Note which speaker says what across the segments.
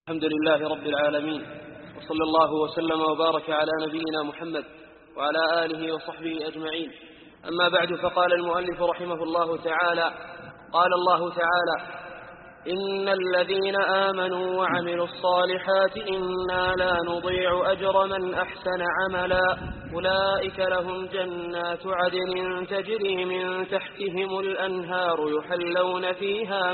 Speaker 1: الحمد لله رب العالمين، وصلى الله وسلم وبارك على نبينا محمد وعلى آله وصحبه أجمعين. أما بعد، فقال المؤلف رحمه الله تعالى: قال الله تعالى: إن الذين آمنوا وعملوا الصالحات إنا لا نضيع أجر من أحسن عملا أولئك لهم جنات عدن تجري من تحتهم الأنهار يحلون فيها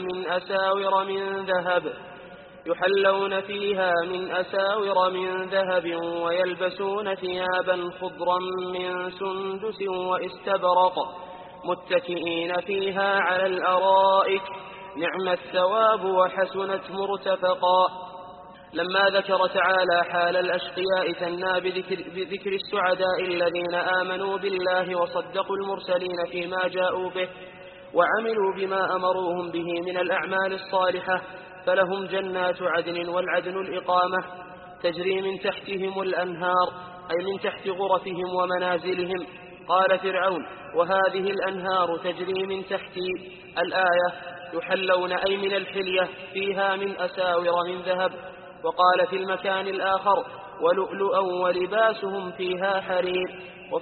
Speaker 1: من أساور من ذهب ويلبسون ثيابا خضرا من سندس واستبرق متكئين فيها على الأرائك نعم الثواب وحسنت مرتفقا. لما ذكر تعالى حال الأشقياء ثنى بذكر السعداء الذين آمنوا بالله وصدقوا المرسلين فيما جاءوا به وعملوا بما أمروهم به من الأعمال الصالحة، فلهم جنات عدن، والعدن الإقامة، تجري من تحتهم الأنهار، أي من تحت غرفهم ومنازلهم. قال فرعون: وهذه الأنهار تجري من تحتي. الآية: يحلون أي من الحلية فيها من أساور من ذهب. وقال في المكان الآخر: ولؤلؤا ولباسهم فيها حرير.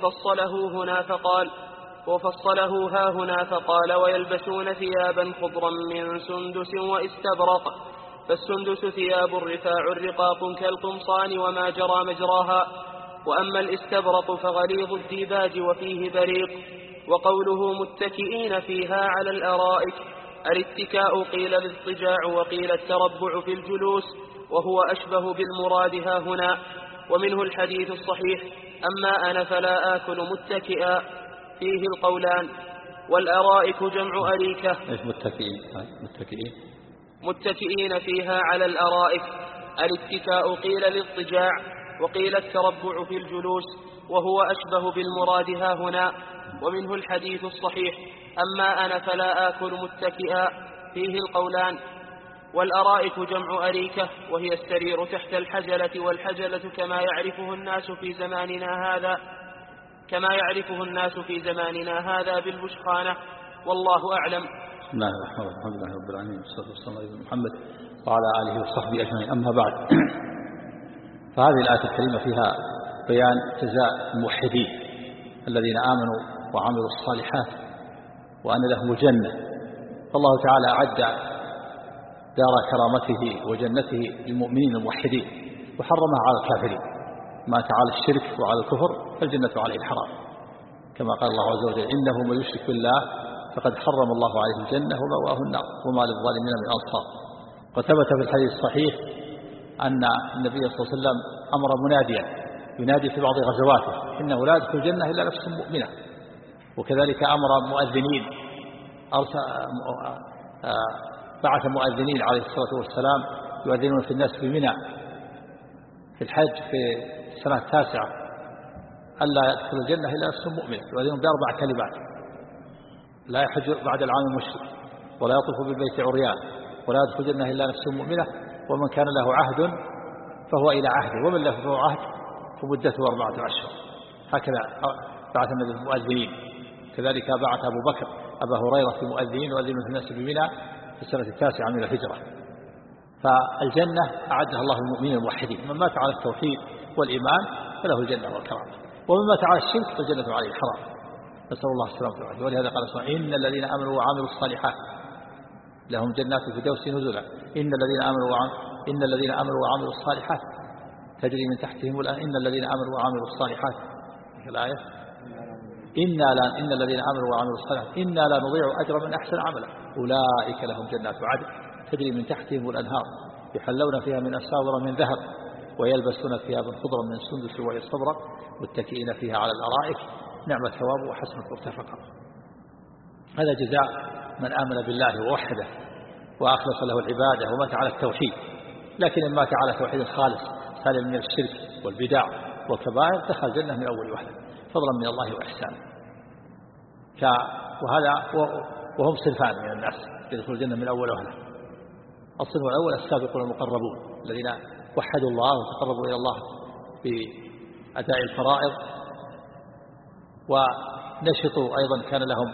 Speaker 1: وفصله ها هنا فقال: ويلبسون ثيابا خضرا من سندس واستبرق. فالسندس ثياب رفاع رقاق كالقمصان وما جرى مجراها، وأما الاستبرق فغليظ الديباج وفيه بريق. وقوله متكئين فيها على الأرائك، الاتكاء قيل الاضطجاع وقيل التربع في الجلوس، وهو أشبه بالمراد ها هنا. ومنه الحديث الصحيح: أما أنا فلا آكل متكئا، فيه القولان. والأرائك جمع أريكة. متكئين فيها على الأرائك، الاتكاء قيل الاضطجاع وقيل التربع في الجلوس، وهو أشبه بالمراد ها هنا. ومنه الحديث الصحيح: أما أنا فلا آكل متكئا، فيه القولان. والأرائك جمع أريكة، وهي السرير تحت الحجلة، والحجلة كما يعرفه الناس في زماننا هذا بالبشخانة، والله أعلم.
Speaker 2: بسم الله الرحمن الرحيم، الحمد لله رب العالمين، والصلاة والسلام على محمد وعلى آله وصحبه أجمعين. أما بعد، فهذه الآية الكريمة فيها بيان جزاء الموحدين الذين آمنوا وعملوا الصالحات وأن لهم الجنة. فالله تعالى أعد دار كرامته وجنته للمؤمنين الموحدين وحرمها على الكافرين. مات على الشرك وعلى الكفر فالجنة عليه الحرام، كما قال الله عز وجل: إنه من يشرك بالله فقد حرم الله عليه الجنة ومأواه النار وما للظالمين من أنصار. وثبت في الحديث الصحيح أن النبي صلى الله عليه وسلم أمر مناديا ينادي في بعض غزواته: إنه لا يدخل الجنة إلا نفس مؤمنة. وكذلك أمر مؤذنين، بعث مؤذنين عليه الصلاة والسلام يؤذنون في الناس بمنى في الحج في السنة التاسعة: ألا يدخل الجنة إلا نفس مؤمنة. يؤذنون ب4 كلمات: لا يحج بعد العام المشرك، ولا يطوف بالبيت عريان، ولا يدخل الجنة إلا نفس مؤمنة، ومن كان له عهد فهو إلى عهده، ومن له فهو عهد فمدته 4 أشهر. هكذا بعث النبي المؤذنين. كذلك بعث أبو بكر أبا هريرة في مؤذنين يؤذنون في الناس بمنى في السنة التاسعة من الهجرة. فالجنة أعدها الله للمؤمنين الموحدين: من مات على التوحيد والإيمان فله الجنة والكرامة، ومن مات على الشرك فالجنة عليه الحرام. نسأل الله السلامة والعافية. ولهذا قال سبحانه: إن الذين آمنوا وعملوا الصالحات لهم جنات الفردوس نزلا. إن الذين آمنوا وعملوا الصالحات تجري من تحتهم إن الذين آمنوا وعملوا الصالحات. الآية: إن الذين آمنوا وعملوا الصالحات إنا لا نضيع أجر من أحسن عملا أولئك لهم جنات عدن تجري من تحتهم الأنهار يحلون فيها من أساور من ذهب ويلبسون ثيابا خضرا من سندس واستبرق متكئين فيها على الأرائك نعم الثواب وحسنت مرتفقا. هذا جزاء من آمن بالله ووحده وأخلص له العبادة ومات على التوحيد. لكن إن مات على توحيد خالص سالم من الشرك والبدع والكبائر دخل الجنة من أول وهلة فضلا من الله وإحسانه. وهم صنفان من الناس يدخلون الجنة من أول وهلة. الصنف الأول السابقون المقربون الذين وحدوا الله وتقربوا إلى الله بأداء الفرائض، ونشطوا أيضا كان لهم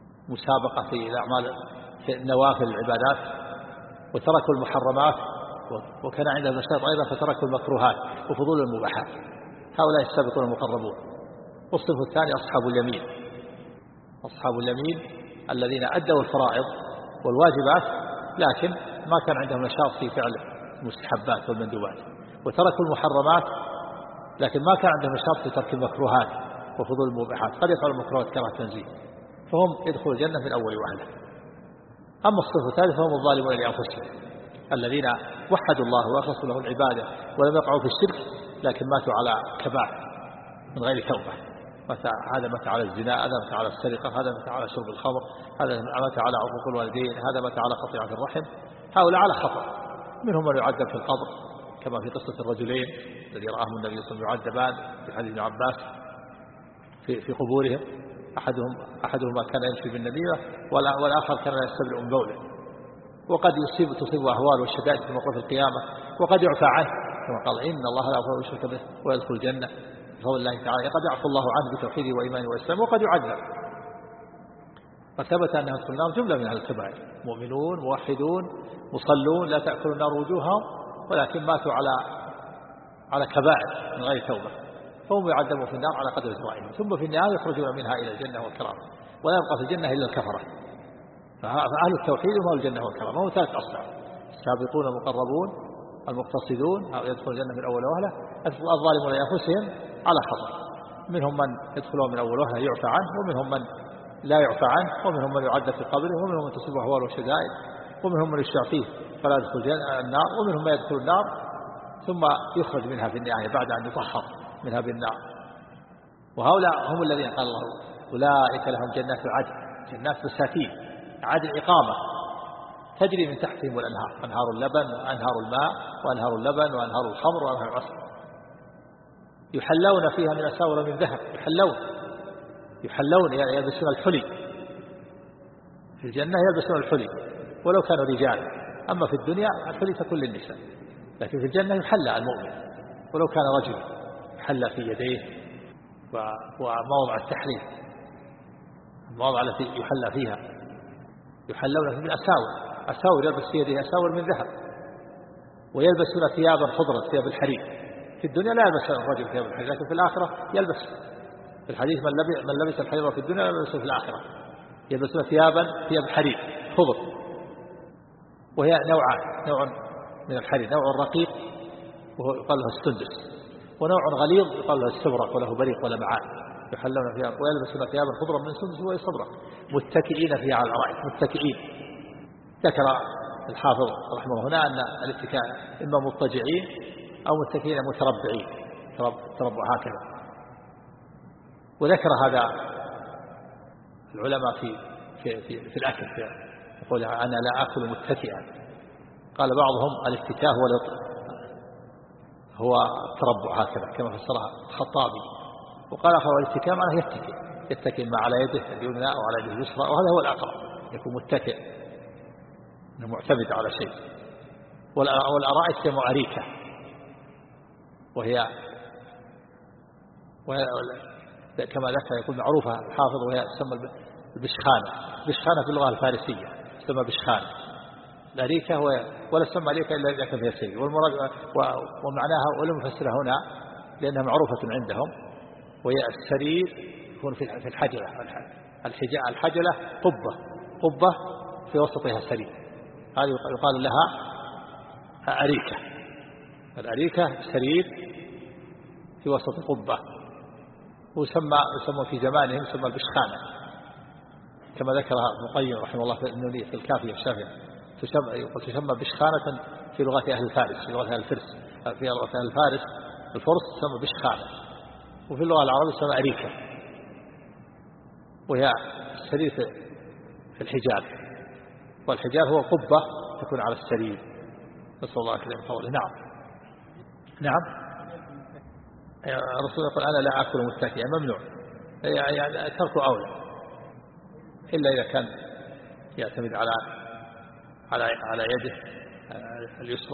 Speaker 2: مسابقة في الأعمال في النوافل العبادات، وتركوا المحرمات وكان عندهم نشاط أيضا فتركوا المكروهات وفضول المباحات. هؤلاء السابقون المقربون. والصنف الثاني أصحاب اليمين الذين أدوا الفرائض والواجبات لكن ما كان عندهم نشاط في فعل المستحبات والمندوبات، وتركوا المحرمات لكن ما كان عندهم نشاط في ترك المكروهات وفضول المباحات. قد يفعل المكروهات كراهة تنزيه، فهم يدخلوا الجنة من أول وهلة. أما الصنف الثالث فهم الظالمون لأنفسهم الذين وحدوا الله وأخلصوا له العبادة ولم يقعوا في الشرك لكن ماتوا على كبائر من غير توبة. هذا مات على الزنا، هذا مات على السرقة، هذا مات على شرب الخمر، هذا مات على عقوق الوالدين، هذا مات على قطيعة الرحم. هؤلاء على خطر. منهم من يعذب في القبر كما في قصة الرجلين الذي رآهم النبي صلى الله عليه وسلم يعذبان في حديث ابن عباس في قبورهم. أحدهما كان يمشي بالنبيذة والآخر كان يستبرئ من بوله. وقد تصيب أهوال والشدائد في موقف القيامة، وقد يعفى عنه كما قال إن الله لا يغفر يشرك به ويدخل الجنة بقول الله تعالى قد يعفو الله عنه بتوحيده وإيمانه وإسلامه وقد يعذب. فثبت أنه يدخل النار جملة من أهل الكبائر مؤمنون موحدون مصلون لا تأكل النار وجوههم ولكن ماتوا على كبائر من غير توبة، فهم يعذبون في النار على قدر جرائمهم، ثم في النهاية يخرجون منها إلى الجنة والكرامة، ولا يبقى في الجنة إلا الكفرة. فأهل التوحيد هم الجنة والكرامة. هم ثلاث أصناف: السابقون المقربون المقتصدون يدخل الجنة من أول وهلة، الظالمون لأنفسهم على خطر. منهم من يدخلون من أول وهلة يعفى عنه، ومنهم من لا يعفى عنه، ومنهم من يعذب في قبره، ومنهم من تصيبه أهوال وشدائد، ومنهم من يشفع فيه فلا يدخل النار، ومنهم من يدخل النار ثم يخرج منها في النهاية بعد أن يطهر منها بالنار. وهؤلاء هم الذين قال الله أولئك لهم جنات عدن، جنات بساتين عدن إقامة تجري من تحتهم الأنهار، أنهار اللبن وأنهار الماء وأنهار اللبن وأنهار الخمر وأنهار العسل، يحلون فيها من أساور من ذهب. يحلون يعني يلبسون الحلي في الجنة، يلبسون الحلي ولو كانوا رجالا. أما في الدنيا الحلي تكون للنساء، لكن في الجنة يحلى المؤمن ولو كان رجل، يحلى في يديه ومواضع التحرير، المواضع التي يحلى فيها يحلون من أساور يلبس في يده أساور من ذهب، ويلبسون ثيابا خضرا ثياب الحرير. في الدنيا لا يلبس الرجل ثياب الحرير، لكن في الآخرة يلبس. في الحديث من لبس الحرير في الدنيا يلبسه في الآخرة. يلبسون ثياب حرير خضر، وهي نوع من الحرير، نوع رقيق وهو يقال له السندس، ونوع غليظ يقال له السبرق وله بريق ولا معان. يحلون فيها ويلبسون ثيابا خضرا من سندس واستبرق متكئين فيها على الأرائك. متكئين ذكر الحافظ رحمه الله هنا أن الاتكاء إما مضطجعين أو متكئين متربعين، تربع هكذا. وذكر هذا العلماء في الأكل، يقول أنا لا أكل متكئا. قال بعضهم الاتكاء هو التربع هكذا كما فسرها الخطابي، وقال آخر الاتكاء معناه يتكئ ما على يده اليمنى أو على يده اليسرى، وهذا هو الأقرب، يكون متكئ انه معتمد على شيء. والأرائك جمع أريكة، وهي كما ذكر يقول معروفة الحافظ، وهي تسمى البشخانة في اللغة الفارسية تسمى بشخانة. الأريكة ولا تسمى أريكة إلا إذا كان فيها سرير، ومعناها ولم يفسرها هنا لأنها معروفة عندهم، وهي السرير يكون في الحجلة. الحجلة قبة في وسطها سرير، هذه يقال لها أريكة. الأريكة سرير في وسط قبة، ويسمى في زمانهم يسمى البشخانة كما ذكرها ابن القيم رحمه الله في النونية في الكافية الشافية. تسمى بشخانة في لغة أهل فارس، في لغة أهل الفرس، في لغة أهل الفارس الفرس تسمى بشخانة، وفي اللغة العربية تسمى أريكة، وهي السرير في الحجاب، والحجاب هو قبة تكون على السرير. نسأل الله كلمة فضله. نعم الرسول يقول أنا لا أكل متكئا، ممنوع، يعني ترك أولى، إلا إذا كان يعتمد على يده اليسرى،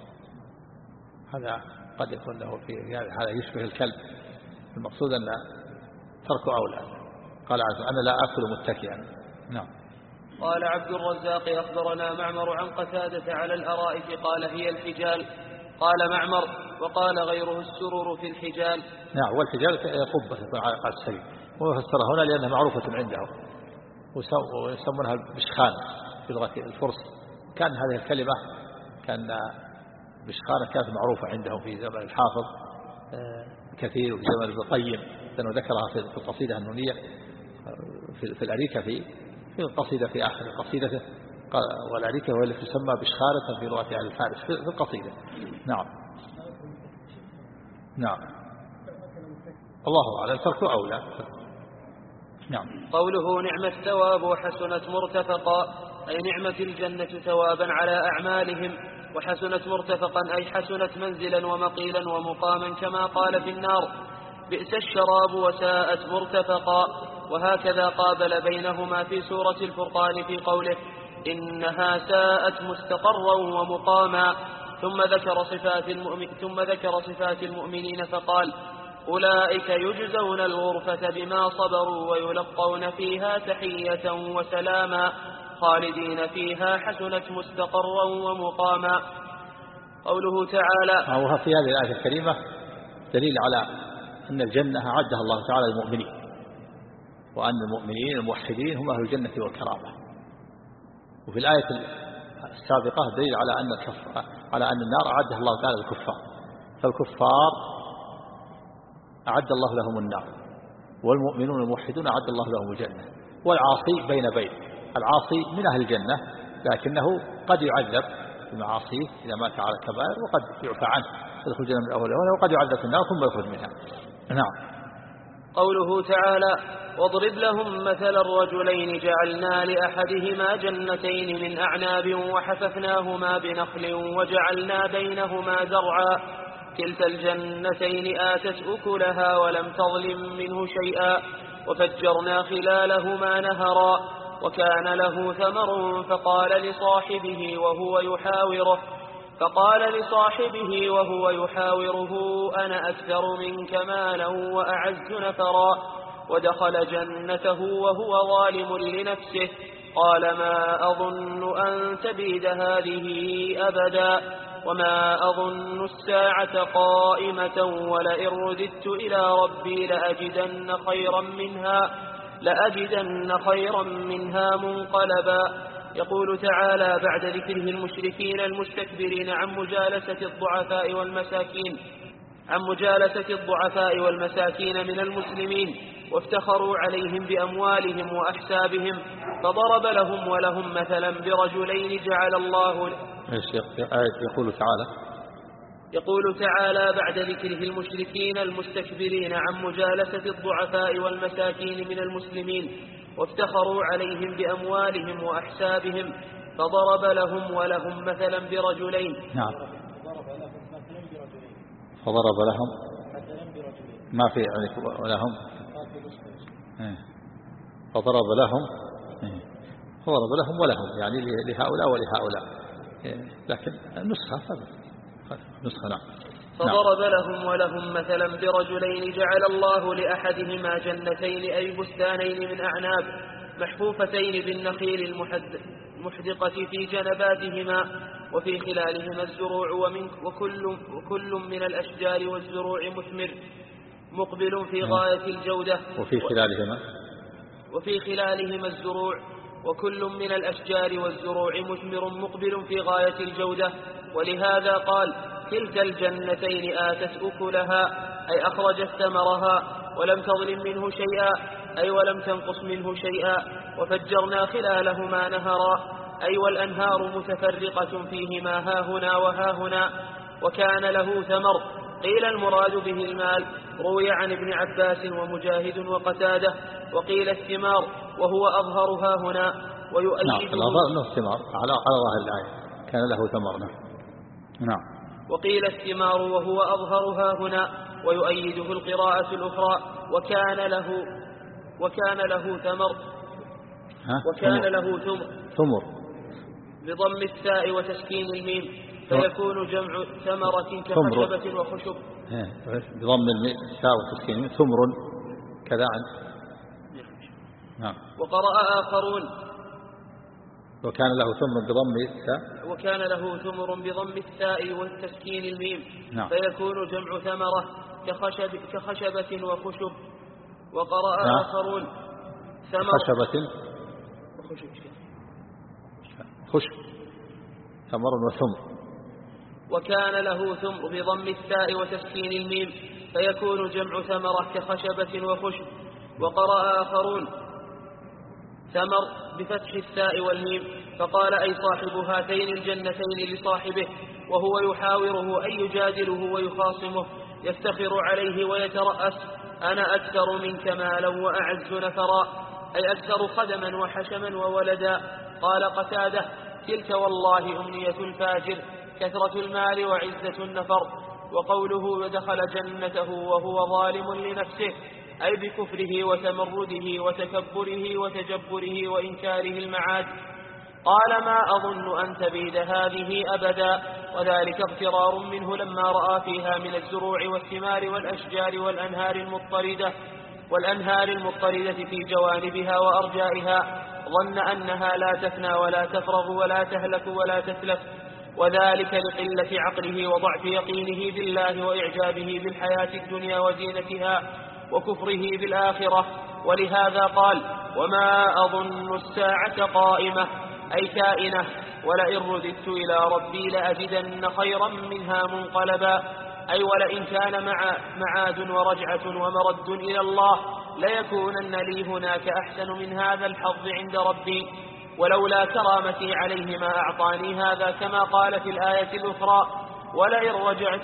Speaker 2: هذا قد يكون له في هذا يشبه الكلب. المقصود أن ترك أولى. قال عز وجل أنا لا أكل متكئا. نعم.
Speaker 1: قال عبد الرزاق أخبرنا معمر عن قتادة على الأرائك قال هي الحجال. قال معمر وقال غيره السرور في الحجال.
Speaker 2: نعم، والحجال قبة تكون على السرير، وفسرها هنا لأنها معروفة عندهم ويسمونها بشخان في لغة الفرس. كان هذه الكلمة بشخانة كانت معروفة عندهم في زمن الحافظ كثير وفي زمن ابن القيم، لأنه ذكرها في القصيدة النونية في الأريكة في القصيدة في آخر قصيدته. والأريكة هو التي تسمى بشخانة في لغة أهل الفارس في القصيدة. نعم نعم، الله أعلم، ترك أولى. نعم.
Speaker 1: قوله نعم الثواب وحسنت مرتفقا أي نعمة الجنة ثوابا على أعمالهم، وحسنت مرتفقا أي حسنت منزلا ومقيلا ومقاما، كما قال في النار بئس الشراب وساءت مرتفقا. وهكذا قابل بينهما في سورة الفرقان في قوله إنها ساءت مستقرا ومقاما. ثم ذكر صفات المؤمنين فقال أولئك يجزون الغرفة بما صبروا ويلقون فيها تحية وسلاما خالدين فيها حسنت مستقرا ومقاما. قوله تعالى.
Speaker 2: وفي هذه الآية الكريمة دليل على أن الجنة أعدها الله تعالى للمؤمنين، وأن المؤمنين الموحدين هم أهل الجنة والكرامة. وفي الآية السابقة دليل على أن النار أعدها الله تعالى للكفار، فالكفار أعد الله لهم النار، والمؤمنون الموحدون أعد الله لهم الجنة. والعاصي بين العاصي من أهل الجنة، لكنه قد يعذب بمعاصيه إذا مات على الكبائر، وقد يعفى عنه يدخل الجنة من أول، وقد يعذب في النار ثم يخرج منها. نعم.
Speaker 1: قوله تعالى واضرب لهم مثل الرجلين جعلنا لأحدهما جنتين من أعناب وحففناهما بنخل وجعلنا بينهما زرعا كلتا الجنتين آتت أكلها ولم تظلم منه شيئا وفجرنا خلالهما نهرا وكان له ثمر فقال لصاحبه وهو يحاوره أنا أكثر منك مالا وأعز نفرا ودخل جنته وهو ظالم لنفسه قال ما أظن أن تبيد هذه أبدا وما أظن الساعة قائمة ولئن رددت إلى ربي لأجدن خيرا منها منقلبا. يقول تعالى بعد ذكره المشركين المستكبرين عن مجالسة الضعفاء والمساكين من المسلمين وافتخروا عليهم بأموالهم وأحسابهم فضرب لهم ولهم مثلا برجلين جعل الله. يقول تعالى بعد ذكره المشركين المستكبرين عن مجالسة الضعفاء والمساكين من المسلمين وافتخروا عليهم بأموالهم وأحسابهم فضرب لهم ولهم مثلا برجلين.
Speaker 2: نعم. فضرب لهم ما في ولهم فضرب لهم ولهم يعني لهؤلاء ولهؤلاء، لكن نسخة. نعم.
Speaker 1: فضرب لهم ولهم مثلا برجلين جعل الله لأحدهما جنتين أي بستانين من أعناب محفوفتين بالنخيل المحدقة في جنباتهما وفي خلالهما الزروع وكل من الأشجار والزروع مثمر مقبل في غاية الجودة وفي خلالهما الزروع وكل من الأشجار والزروع مثمر مقبل في غاية الجودة. ولهذا قال كلتا الجنتين آتت أكلها أي أخرجت ثمرها ولم تظلم منه شيئا أي ولم تنقص منه شيئا وفجرنا خلالهما نهرا أي والأنهار متفرقة فيهما هاهنا وهاهنا وكان له ثمر. قيل المراد به المال روي عن ابن عباس ومجاهد وقتادة وقيل الثمار وهو أظهرها هنا ويؤيده.
Speaker 2: له الثمار على ظاهر الآية كان له ثمر. نعم.
Speaker 1: وقيل الثمار وهو أظهرها هنا ويؤيده القراءة الأخرى وكان له
Speaker 2: ثمر
Speaker 1: بضم الثاء وتسكين الميم فيكون جمع ثمرة كخشبة وخشب.
Speaker 2: بضم الثاء وتسكين الميم ثمر كذا. نعم.
Speaker 1: وقرأ آخرون
Speaker 2: وكان له ثمر بضم الثاء.
Speaker 1: وكان له ثمر بضم الثاء والتسكين الميم.
Speaker 2: نعم.
Speaker 1: فيكون جمع ثمرة كخشبة وخشب. وقرأ
Speaker 2: نعم.
Speaker 1: آخرون ثمر
Speaker 2: خشبة خشب ثمر وثمر.
Speaker 1: وكان له ثمر بضم الثاء وتسكين الميم فيكون جمع ثمرة كخشبة وخشب. وقرأ آخرون ثمر بفتح الثاء والميم فقال أي صاحب هاتين الجنتين لصاحبه وهو يحاوره أي يجادله ويخاصمه يفتخر عليه ويترأس أنا أكثر منك مالا وأعز نفرا أي أكثر خدما وحشما وولدا. قال قتادة تلك والله أمنية الفاجر كثرة المال وعزة النفر. وقوله ودخل جنته وهو ظالم لنفسه أي بكفره وتمرده وتكبره وتجبره وإنكاره المعاد. قال ما أظن أن تبيد هذه أبدا. وذلك اغترار منه لما رأى فيها من الزروع والثمار والأشجار والأنهار المضطردة في جوانبها وأرجائها ظن أنها لا تفنى ولا تفرغ ولا تهلك ولا تتلف وذلك لقلة عقله وضعف يقينه بالله وإعجابه بالحياة الدنيا وزينتها وكفره بالآخرة. ولهذا قال وما أظن الساعة قائمة أي كائنة ولئن رددت إلى ربي لأجدن خيرا منها منقلبا أي ولئن كان معاد ورجعة ومرد إلى الله ليكونن لي هناك أحسن من هذا الحظ عند ربي ولولا كرامتي عليه ما أعطاني هذا كما قال في الآية الأخرى ولئن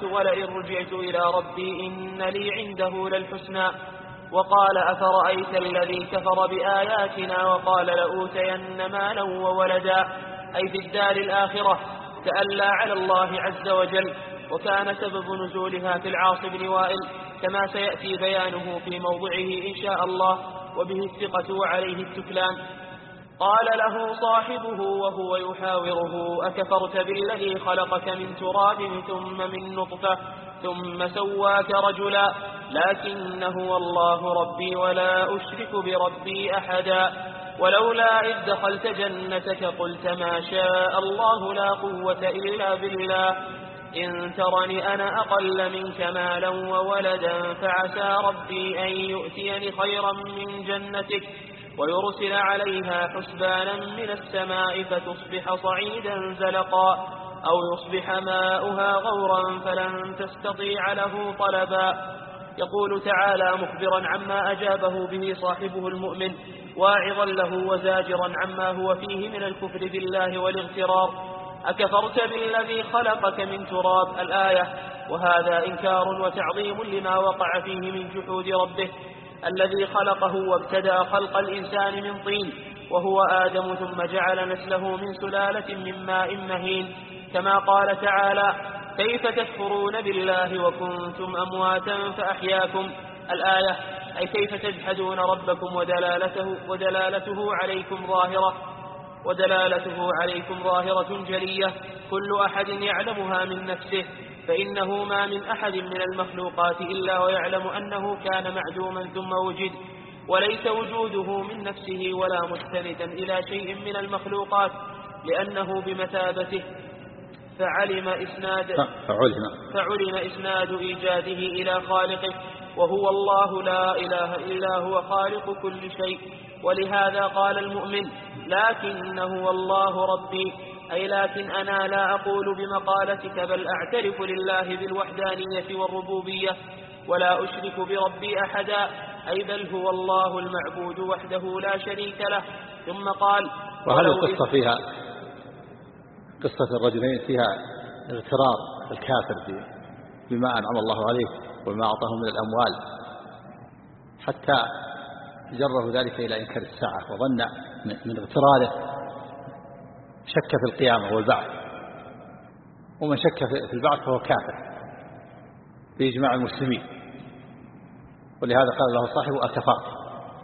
Speaker 1: رجعت إلى ربي إن لي عنده للحسنى. وقال أفرأيت الذي كفر بآياتنا وقال لأوتين مالا وولدا أي في الدار الآخرة تألى على الله عز وجل. وكان سبب نزولها في العاص بن وائل كما سيأتي بيانه في موضعه إن شاء الله وبه الثقة وعليه التكلان. قال له صاحبه وهو يحاوره أكفرت بالذي خلقك من تراب ثم من نطفة ثم سواك رجلا لكن هو الله ربي ولا أشرك بربي أحدا. ولولا إذ دخلت جنتك قلت ما شاء الله لا قوة إلا بالله إن ترني أنا أقل منك مالا وولدا فعسى ربي أن يؤتيني خيرا من جنتك ويرسل عليها حسبانا من السماء فتصبح صعيدا زلقا أو يصبح ماؤها غورا فلن تستطيع له طلبا. يقول تعالى مخبرا عما أجابه به صاحبه المؤمن واعظا له وزاجرا عما هو فيه من الكفر بالله والاغترار أكفرت بالذي خلقك من تراب الآية. وهذا إنكار وتعظيم لما وقع فيه من جحود ربه الذي خلقه وابتدأ خلق الإنسان من طين وهو آدم ثم جعل نسله من سلالة من ماء مهين كما قال تعالى كيف تكفرون بالله وكنتم أمواتا فأحياكم الآية أي كيف تجحدون ربكم ودلالته عليكم ظاهرة جلية كل أحد يعلمها من نفسه فإنه ما من أحد من المخلوقات إلا ويعلم أنه كان معدوما ثم وجد وليس وجوده من نفسه ولا مستندا إلى شيء من المخلوقات لأنه بمثابته فعلم إسناد إيجاده إلى خالقه وهو الله لا إله إلا هو خالق كل شيء. ولهذا قال المؤمن لكنه الله ربي أي لكن أنا لا أقول بمقالتك بل أعترف لله بالوحدانية والربوبية ولا أشرك بربي أحدا أي بل هو الله المعبود وحده لا شريك له. ثم قال
Speaker 2: وهذه القصة فيها قصة الرجلين فيها اغترار الكافر بما أنعم الله عليه وما أعطاه من الأموال حتى جره ذلك إلى إنكار الساعة وظن من اغتراره شك في القيامة والبعث ومن شك في البعث فهو كافر بإجماع المسلمين. ولهذا قال له صاحبه أكفرت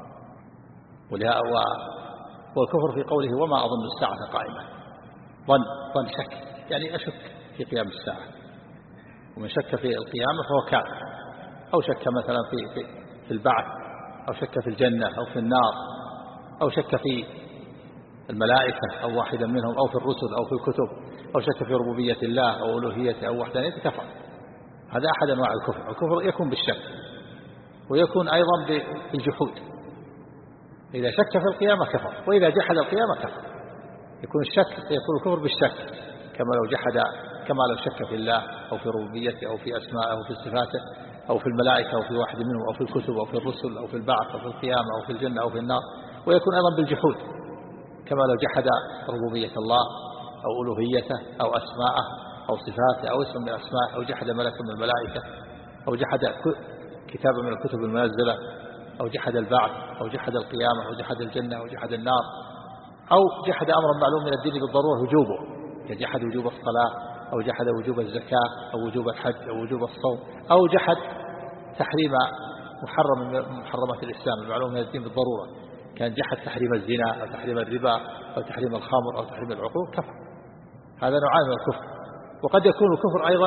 Speaker 2: والكفر في قوله وما أظن الساعة قائمة ظن شك يعني أشك في قيام الساعة ومن شك في القيامة فهو كافر أو شك مثلا في البعث أو شك في الجنة أو في النار أو شك في الملائكة أو واحدا منهم أو في الرسل أو في الكتب أو شك في ربوبية الله أو ألوهيته أو وحدانيته كفر. هذا أحد أنواع الكفر. الكفر يكون بالشك ويكون أيضا بالجحود. إذا شك في القيامة كفر، وإذا جحد القيامة كفر. يكون الكفر بالشك كما لو شك في الله أو في ربوبيته أو في أسمائه أو في صفاته أو في الملائكة أو في واحد منهم أو في الكتب أو في الرسل أو في البعث أو في القيامة أو في الجنة أو في النار. ويكون أيضا بالجحود كما لو جحد ربوبية الله أو ألوهيته أو أسماءه أو صفاته أو اسم من أسماءه أو جحد ملك من الملائكة أو جحد كتاب من الكتب المنزلة أو جحد البعث أو جحد القيامة أو جحد الجنة أو جحد النار أو جحد أمرا معلوم من الدين بالضرورة وجوبه، كجحد وجوب الصلاة أو جحد وجوب الزكاة أو وجوب الحج أو وجوب الصوم أو جحد تحريم محرم من محرمات الإسلام المعلوم من الدين بالضرورة، كان جحد تحريم الزنا أو تحريم الربا أو تحريم الخمر أو تحريم العقوق كفر. هذا نوعان من الكفر. وقد يكون الكفر أيضا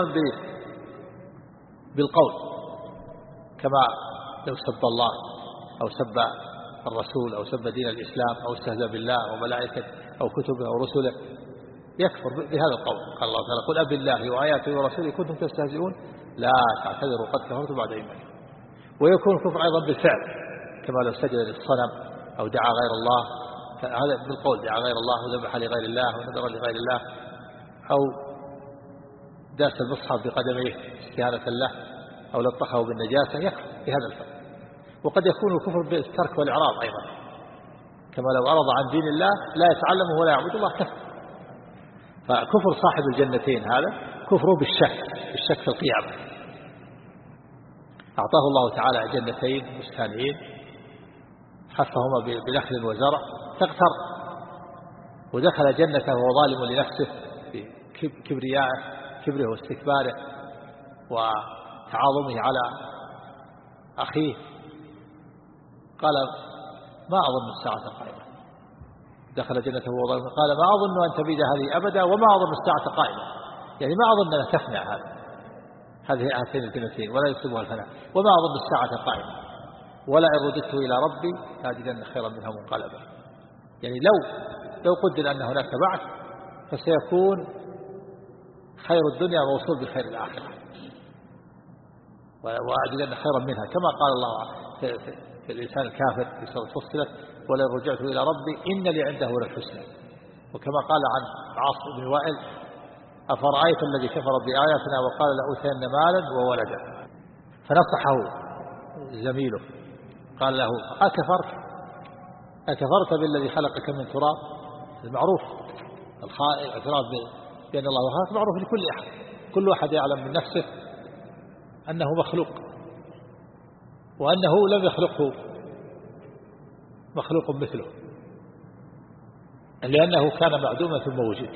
Speaker 2: بالقول كما لو سب الله أو سب الرسول أو سب دين الإسلام أو استهزأ بالله وملائكته أو كتبه أو رسله يكفر بهذا القول. قال الله تعالى قل أب الله وآياته ورسوله كنتم تستهزئون لا تعتذروا قد كفرتم بعد إيمانكم. ويكون الكفر أيضا بالفعل كما لو سجد للصنم أو دعا غير الله، هذا بالقول دعا غير الله وذبح لغير الله ونذر لغير الله أو داس المصحف بقدميه استهانة له أو لطخه بالنجاسة يكفر بهذا الفعل. وقد يكون الكفر بالترك والإعراض أيضا كما لو أعرض عن دين الله لا يتعلمه ولا يعبد الله كفر. فكفر صاحب الجنتين هذا كفره بالشك في القيامة. أعطاه الله تعالى جنتين مستانين حفهما بنخل وزرع تغتر ودخل جنته وهو ظالم لنفسه كبره واستكباره وتعاظمه على أخيه قال ما أظن الساعة قائمة. دخل جنته وهو ظالم قال ما أظن أن تبيد هذه أبدا وما أظن الساعة قائمة، يعني ما أظن أن تفنى هذه هاتين الجنتين ولا يصيبها الفناء وما أظن الساعة قائمة ولا إن رددت إلى ربي لاجدن خيرا منها منقلبا. يعني لو قدر أن هناك بعث فسيكون خير الدنيا موصول بخير الآخرة وأجدن خيرا منها كما قال الله في الإنسان الكافر في سورة فصلت ولئن رجعت إلى ربي إن لي عنده للحسنى. وكما قال عن عاص بن وائل أفرأيت الذي كفر بآياتنا وقال لأوتين مالا وولدا، فنصحه زميله قال له أكفرت بالذي خلقك من تراب. المعروف الاعتراف بأن الله خالق معروف لكل أحد، كل أحد يعلم من نفسه أنه مخلوق وأنه لم يخلقه مخلوق مثله لأنه كان معدوما ثم وجد،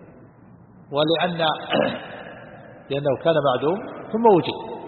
Speaker 2: لأنه كان معدوم ثم وجد،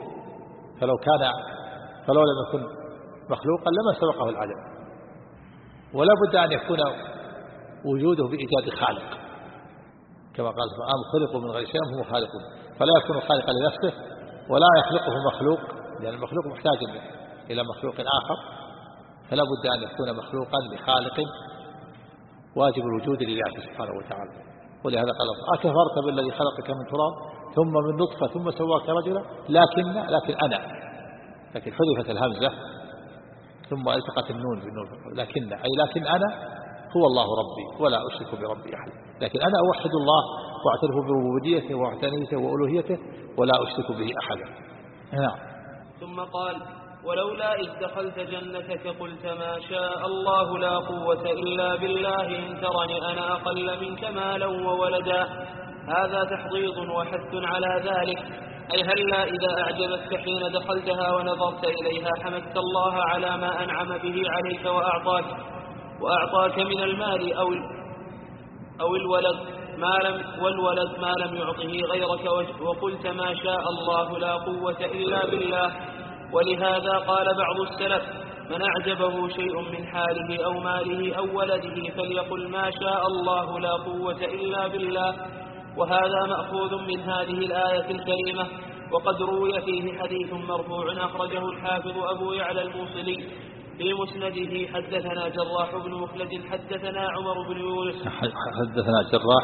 Speaker 2: فلو لم يكن مخلوقا لما سبقه العدم. ولا بد أن يكون وجوده بإيجاد خالق كما قال أم خلقوا من غير شيء هم خالقون، فلا يكون خالقا لنفسه ولا يخلقه مخلوق لأن المخلوق محتاج إلى مخلوق آخر، فلا بد أن يكون مخلوقا لخالق واجب الوجود لله سبحانه وتعالى. ولهذا قال أكفرت بالذي خلقك من تراب ثم من نطفة ثم سواك رجلا لكن أنا، لكن حذفت الهمزة ثم التقت النون بالنون لكن أنا هو الله ربي ولا أشرك بربي أحد، لكن أنا أوحد الله وأعترف بربوبيته ووحدانيته وألوهيته ولا أشرك به أحدا.
Speaker 1: ثم قال ولولا إذ دخلت جنتك قلت ما شاء الله لا قوة إلا بالله إن ترني أنا أقل منك مالا وولدا. هذا تحضيض وحث على ذلك، أي هلا إذا أعجبتك حين دخلتها ونظرت إليها حمدت الله على ما أنعم به عليك وأعطاك من المال أو الولد والولد ما لم يعطه غيرك وقلت ما شاء الله لا قوة إلا بالله. ولهذا قال بعض السلف من أعجبه شيء من حاله أو ماله أو ولده فليقل ما شاء الله لا قوة إلا بالله. وهذا مأخوذ من هذه الآية الكريمة. وقد روي فيه حديث مرفوع أخرجه الحافظ أبو يعلى الموصلي في مسنده حدثنا جراح بن مخلد حدثنا عمر بن يونس.
Speaker 2: حدثنا جراح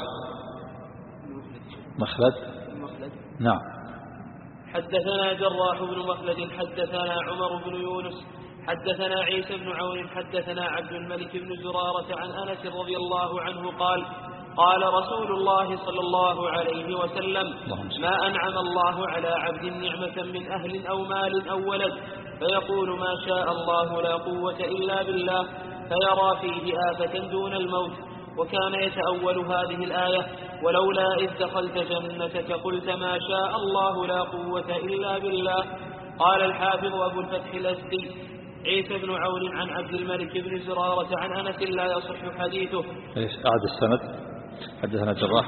Speaker 2: مخلد. نعم.
Speaker 1: حدثنا جراح بن مخلد حدثنا عمر بن يونس حدثنا عيسى بن عون حدثنا عبد الملك بن زرارة عن أنس رضي الله عنه قال قال رسول الله صلى الله عليه وسلم ما أنعم الله على عبد نعمة من أهل أو مال أو ولد فيقول ما شاء الله لا قوة إلا بالله فيرى فيه آفة دون الموت. وكان يتأول هذه الآية ولولا إذ دخلت جنتك قلت ما شاء الله لا قوة إلا بالله. قال الحافظ أبو الفتح الأزدي عيسى بن عون عن عبد الملك بن زرارة عن أنس لا يصح حديثه.
Speaker 2: أعد السند. حدثنا جراح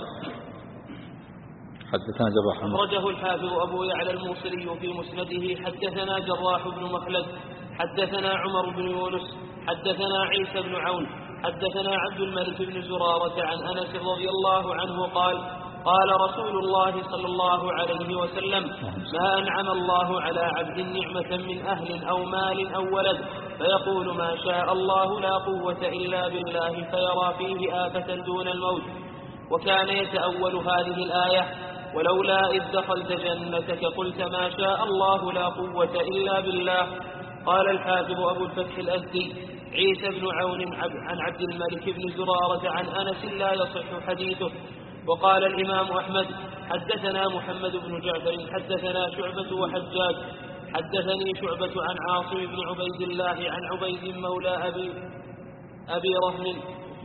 Speaker 1: أخرجه الحافظ أبو يعلى الموصلي في مسنده حدثنا جراح بن مخلد حدثنا عمر بن يونس حدثنا عيسى بن عون حدثنا عبد الملك بن زرارة عن أنس رضي الله عنه قال قال رسول الله صلى الله عليه وسلم ما أنعم الله على عبد نعمة من أهل أو مال أو ولد فيقول ما شاء الله لا قوة إلا بالله فيرى فيه آفة دون الموت. وكان يتأول هذه الآية ولولا إذ دخلت جنتك قلت ما شاء الله لا قوة إلا بالله. قال الحافظ أبو الفتح الأزدي عيسى بن عون عن عبد الملك بن زرارة عن أنس لا يصح حديثه. وقال الإمام أحمد حدثنا محمد بن جعفر حدثنا شعبة وحجاج حدثني شعبة عن عاصم بن عبيد الله عن عبيد مولى أبي رهم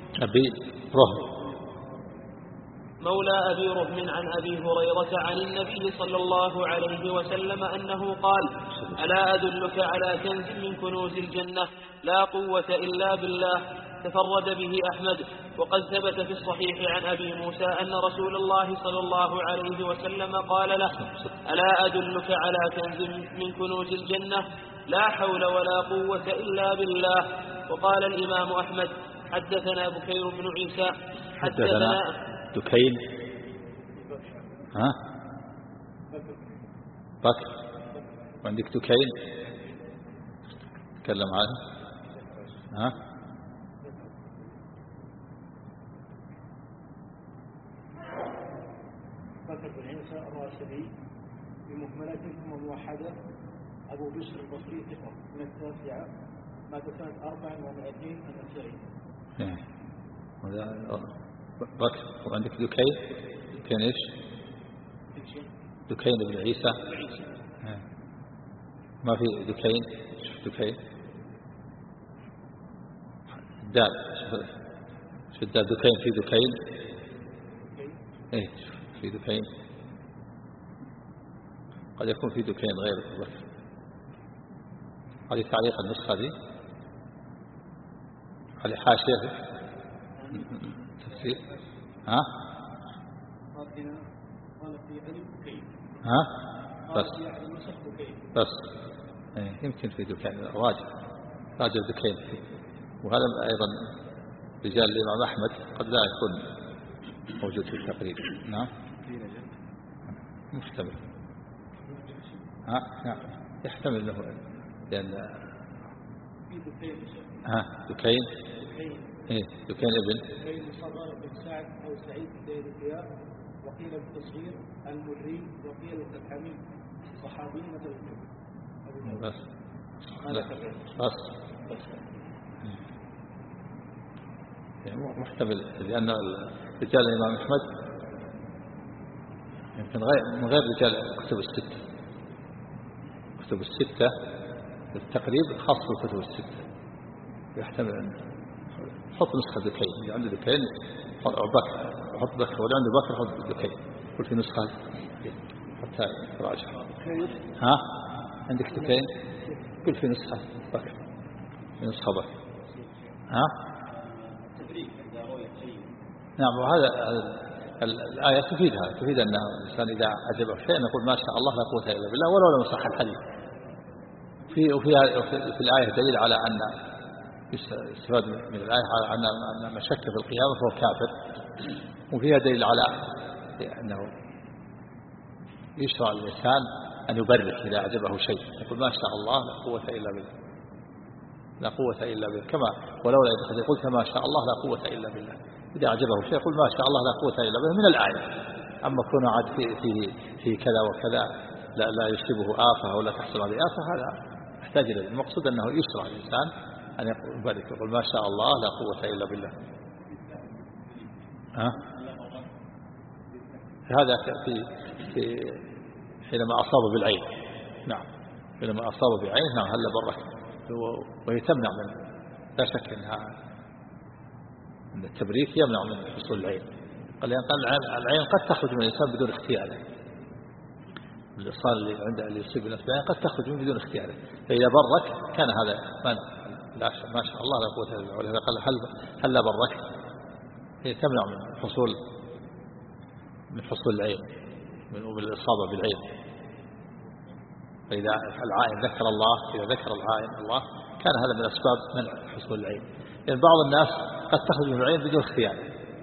Speaker 1: مولى أبي رهم عن أبي هريرة عن النبي صلى الله عليه وسلم أنه قال ألا أدلك على كنز من كنوز الجنة لا قوة إلا بالله تفرد به أحمد. وقد ثبت في الصحيح عن أبي موسى أن رسول الله صلى الله عليه وسلم قال له ألا أدلك على كنز من كنوز الجنة لا حول ولا قوة إلا بالله. وقال الإمام أحمد حدثنا بكير بن عيسى حدثنا
Speaker 2: دكين بكر وعندك دكين تكلم عنه
Speaker 3: بكر بن عيسى الراشدي بمهملة ثم موحدة أبو بشر البصري ثقة من التاسعة مات سنة 24 النسائي.
Speaker 2: بكر وعندك دكين إيش؟ دكين بن عيسى. ما في دكين. شوف دكين الدال شوف الدال دكين في دكين ايه في دكين قد يكون في دكين غير بكر. هذه تعليق النسخة دي هذه حاشية تفسير بس يمكن في دكين راجع دكين فيه. وهذا أيضا رجال الإمام أحمد قد لا يكون موجود في التقريب. نعم محتمل نعم يحتمل له لأن دكين دكين ابن
Speaker 3: مصغر بن سعد أو سعيد بن الخيار وقيل بالتصغير المري وقيل بالحميد صحابي مثل
Speaker 2: بس يعني محتمل لأن رجال الإمام أحمد يمكن من غير رجال كتب الستة التقريب خاص بالكتب الستة. يحتمل أن حط نسخة دكين اللي عنده دكين حط بكر واللي عنده بكر حط دكين كل في نسخة حتى تراجع. عندك دكين كل في نسخة بكر في نسخة بكر نعم. وهذا الآية تفيد أن الإنسان إذا عجبه شيء نقول ما شاء الله لا قوة إلا بالله ولو لم يصح الحديث. في الآية دليل على أن يستفاد من الآية على أن من شك في القيامة فهو كافر. وفيها دليل على أنه يشرع الإنسان أن يبرك إذا أعجبه شيء يقول ما شاء الله لا قوة إلا بالله. لا قوة إلا بالله، كما ولولا إذ قلت ما شاء الله لا قوة إلا بالله. إذا أعجبه شيء يقول ما شاء الله لا قوة إلا بالله من الآية. أما كونه عاد في كذا وكذا لا يشبه آفة ولا تحصل عليه آفة، هذا يحتاج إلى المقصود أنه يشرع الإنسان أن يقول ما شاء الله لا قوة إلا بالله. هذا في حينما أصاب بالعين. نعم حينما أصاب بالعين نعم هل برك، وهي تمنع من، لا شك أنها أن التبريك يمنع من حصول العين. قال العين قد تخرج من الإنسان بدون اختياره، الإصال اللي عنده اللي يصيب الناس بالعين قد تخرج من بدون اختياره، فإذا برك كان هذا ما شاء الله لا قوة إلا بالله. ولهذا قال هل برك، هي تمنع من حصول العين، من الإصابة بالعين. فإذا العائن ذكر الله، إذا ذكر العائن الله كان هذا من أسباب منع حصول العين. لأن بعض الناس قد تخرج من العين بدون اختيار.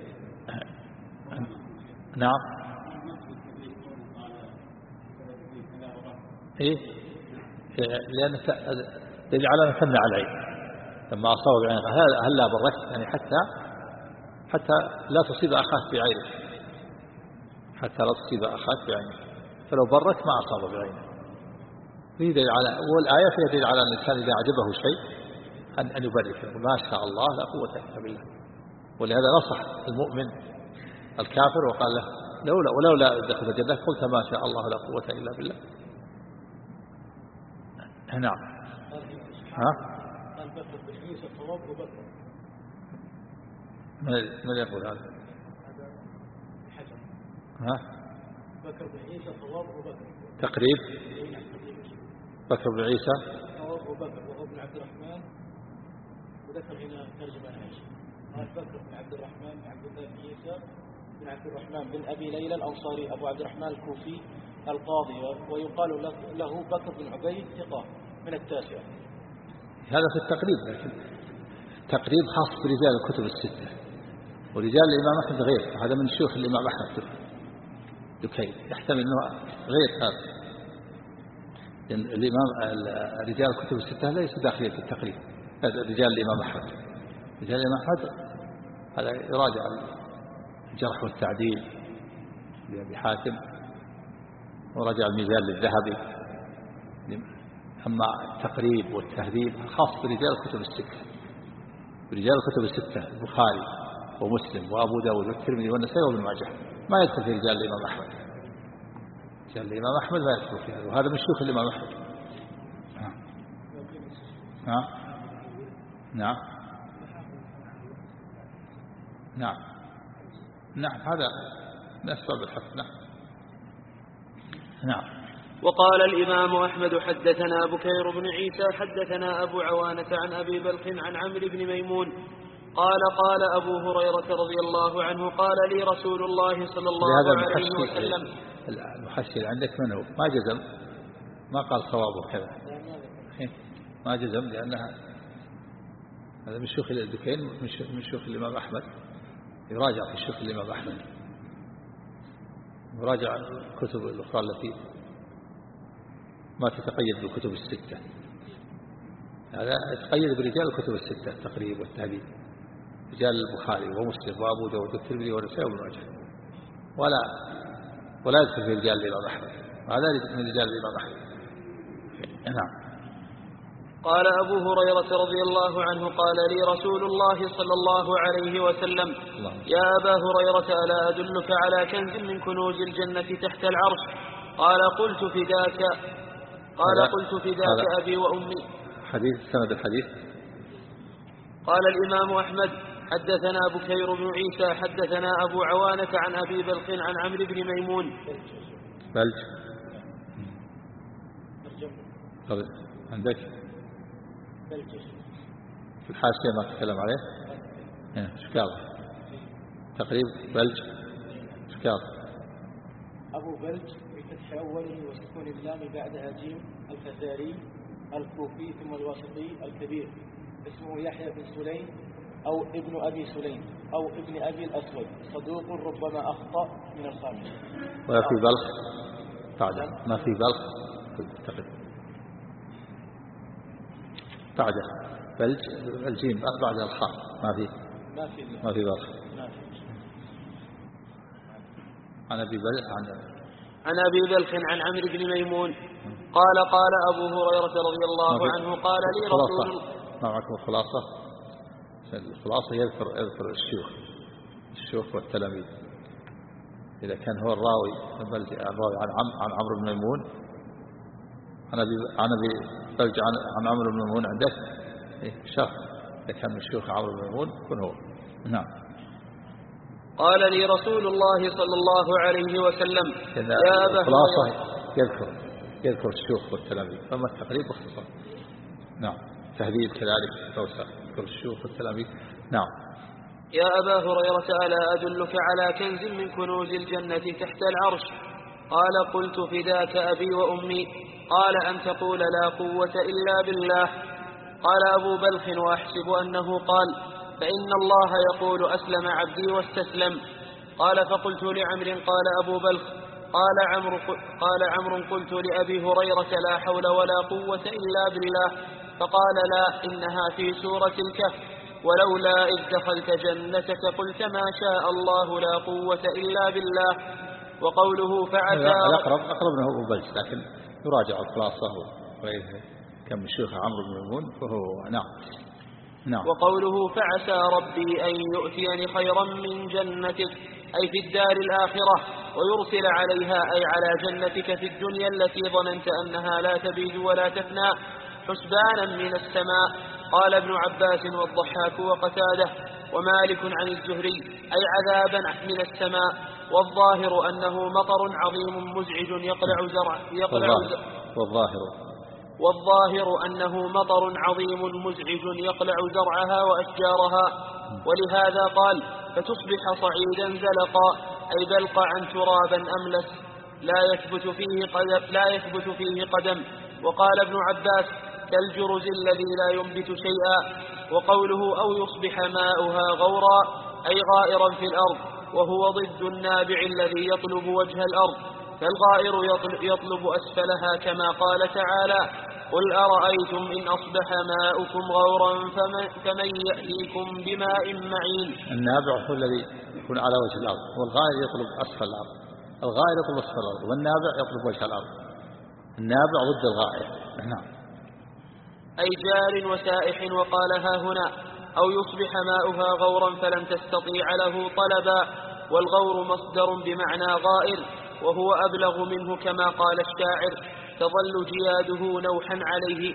Speaker 2: نعم إيه، لأن دليل على أن تمنع العين. لما أصاب بعين هل لا بركت، يعني حتى لا تصيب أخاك بعينك، حتى لا تصيب أخاك بعينك، فلو برك ما أصاب بعينه. والآية فيها دليل على أن الإنسان إذا أعجبه شيء أن يبرك، ما شاء الله لا قوة إلا بالله. ولهذا نصح المؤمن الكافر وقال له ولولا دخل الجنة قلت ما شاء الله لا قوة إلا بالله. نعم من يقول هذا؟
Speaker 3: بكر بن عيسى صواب وبكر
Speaker 2: تقريب. بكر بن عيسى
Speaker 3: صواب وبكر وهو بن عبد الرحمن، وذكر هنا ترجمة عائشة. قال بكر بن عبد الرحمن بن عبد الله بن عيسى بن عبد الرحمن بن أبي ليلى الأنصاري أبو عبد الرحمن الكوفي القاضي، ويقال له بكر بن عبيد ثقة من التاسعة.
Speaker 2: هذا في التقريب، لكن التقريب خاص برجال الكتب الستة، ورجال الإمام أحمد غير، هذا من شيوخ الإمام أحمد دكين، يحتمل أنه غير هذا. الإمام رجال الكتب الستة ليس داخلين في التقريب. رجال الإمام أحمد، رجال الإمام أحمد هذا يراجع الجرح والتعديل لأبي حاتم، وراجع الميزان للذهبي. أما التقريب والتهذيب خاص برجال الكتب الستة. برجال الكتب الستة البخاري ومسلم وأبو داود والترمذي والنسائي وابن ماجه، ما يدخل في رجال الإمام أحمد. رجال الإمام أحمد ما يدخل في هذا، وهذا من شيوخ الإمام أحمد. نعم نعم نعم هذا من أسباب الحفظ. نعم.
Speaker 1: وقال الإمام أحمد حدثنا بكير بن عيسى حدثنا أبو عوانة عن أبي بلخ عن عمرو بن ميمون قال أبو هريرة رضي الله عنه قال لي رسول الله صلى الله عليه وسلم.
Speaker 2: المحشي عندك من هو؟ ما جزم، ما قال صوابه كذا، ما جزم، لأنها هذا من شيوخ الدكين، من شيوخ الإمام أحمد. يراجع في شيوخ الإمام أحمد، يراجع الكتب الأخرى التي ما تتقيد بالكتب الستة. هذا يتقيد برجال الكتب الستة التقريب والتهذيب، رجال البخاري ومسلم وأبو داود والترمذي والنسائي وابن ماجه، ولا يدخل في رجال الإمام أحمد، هذا من رجال الإمام أحمد. نعم.
Speaker 1: قال أبو هريرة رضي الله عنه قال لي رسول الله صلى الله عليه وسلم يا أبا هريرة ألا أدلك على كنز من كنوز الجنة تحت العرش؟ قال قلت فداك أبي وأمي.
Speaker 2: حديث سند الحديث.
Speaker 1: قال الإمام أحمد حدثنا بكير بن عيسى حدثنا أبو عوانة عن أبي بلخ عن عمرو بن ميمون.
Speaker 2: بلج عندك في الحاشية ما تتكلم عليه شكاوى تقريب بلج شكاوى.
Speaker 3: أبو بلج بفتح أوله وسكون اللام بعدها جيم الفزاري الكوفي ثم الواسطي الكبير، اسمه يحيى بن سليم أو ابن أبي سليم أو ابن أبي الأسود، صدوق ربما أخطأ من الخامس.
Speaker 2: ولا في بلخ بعده؟ ما في بلخ تقريب بعده بلج الجيم بعد الخاء ما في بلخ. عن
Speaker 1: أبي بلخ عن عمرو بن ميمون قال أبو هريرة رضي الله عنه قال لي رسول الله.
Speaker 2: ما معكم الخلاصة يذكر الشيوخ والتلاميذ. إذا كان هو الراوي عن عمرو بن ميمون عن أبي بلج عن عمرو بن ميمون عندك شرح. إذا كان من شيوخ عمرو بن ميمون يكون هو. نعم.
Speaker 1: قال لي رسول الله صلى الله عليه وسلم يا أبا
Speaker 2: الخلاصة يذكر الشيوخ والتلاميذ. فما التقريب باختصار. نعم. تهذيب كذلك توسع يذكر الشيوخ والتلاميذ. نعم.
Speaker 1: يا أبا هريرة ألا أدلك على كنز من كنوز الجنة تحت العرش؟ قال قلت فداك أبي وأمي. قال أن تقول لا قوة إلا بالله. قال أبو بلخ وأحسب أنه قال فإن الله يقول أسلم عبدي واستسلم. قال فقلت لعمر قال أبو بلخ قال عمرو قلت لأبي هريرة لا حول ولا قوة إلا بالله. فقال لا إنها في سورة الكهف ولولا إذ دخلت جنتك قلت ما شاء الله لا قوة إلا بالله. وقوله فعسى
Speaker 2: أقرب منه أبو بلج لكن يراجع الخلاصة وغيره كم شيخ عمرو بن ميمون فهو. نعم.
Speaker 1: وقوله فعسى ربي أن يؤتيني خيرا من جنتك أي في الدار الآخرة ويرسل عليها أي على جنتك في الدنيا التي ظننت أنها لا تبيد ولا تفنى حسبانا من السماء. قال ابن عباس والضحاك وقتاده ومالك عن الزهري أي عذابا من السماء. والظاهر أنه مطر عظيم مزعج والظاهر أنه مطر عظيم مزعج يقلع زرعها وأشجارها. ولهذا قال فتصبح صعيدا زلقا أي بلقعا ترابا أملس لا يثبت فيه قدم. وقال ابن عباس كالجرز الذي لا ينبت شيئا. وقوله أو يصبح ماؤها غورا أي غائرا في الأرض وهو ضد النابع الذي يطلب وجه الأرض فالغائر يطلب أسفلها كما قال تعالى قل أرأيتم إن أصبح ماؤكم غورا فمن يأتيكم بماء معين.
Speaker 2: النابع هو الذي يكون على وجه الأرض والغائر يطلب أسفل الأرض. الغائر يطلب أسفل الأرض والنابع يطلب وجه الأرض. النابع ضد الغائر. نعم.
Speaker 1: أي جار وسائح. وقالها هنا أو يصبح ماؤها غورا فلم تستطيع له طلبا. والغور مصدر بمعنى غائر وهو أبلغ منه كما قال الشاعر تظل جياده نوحا عليه.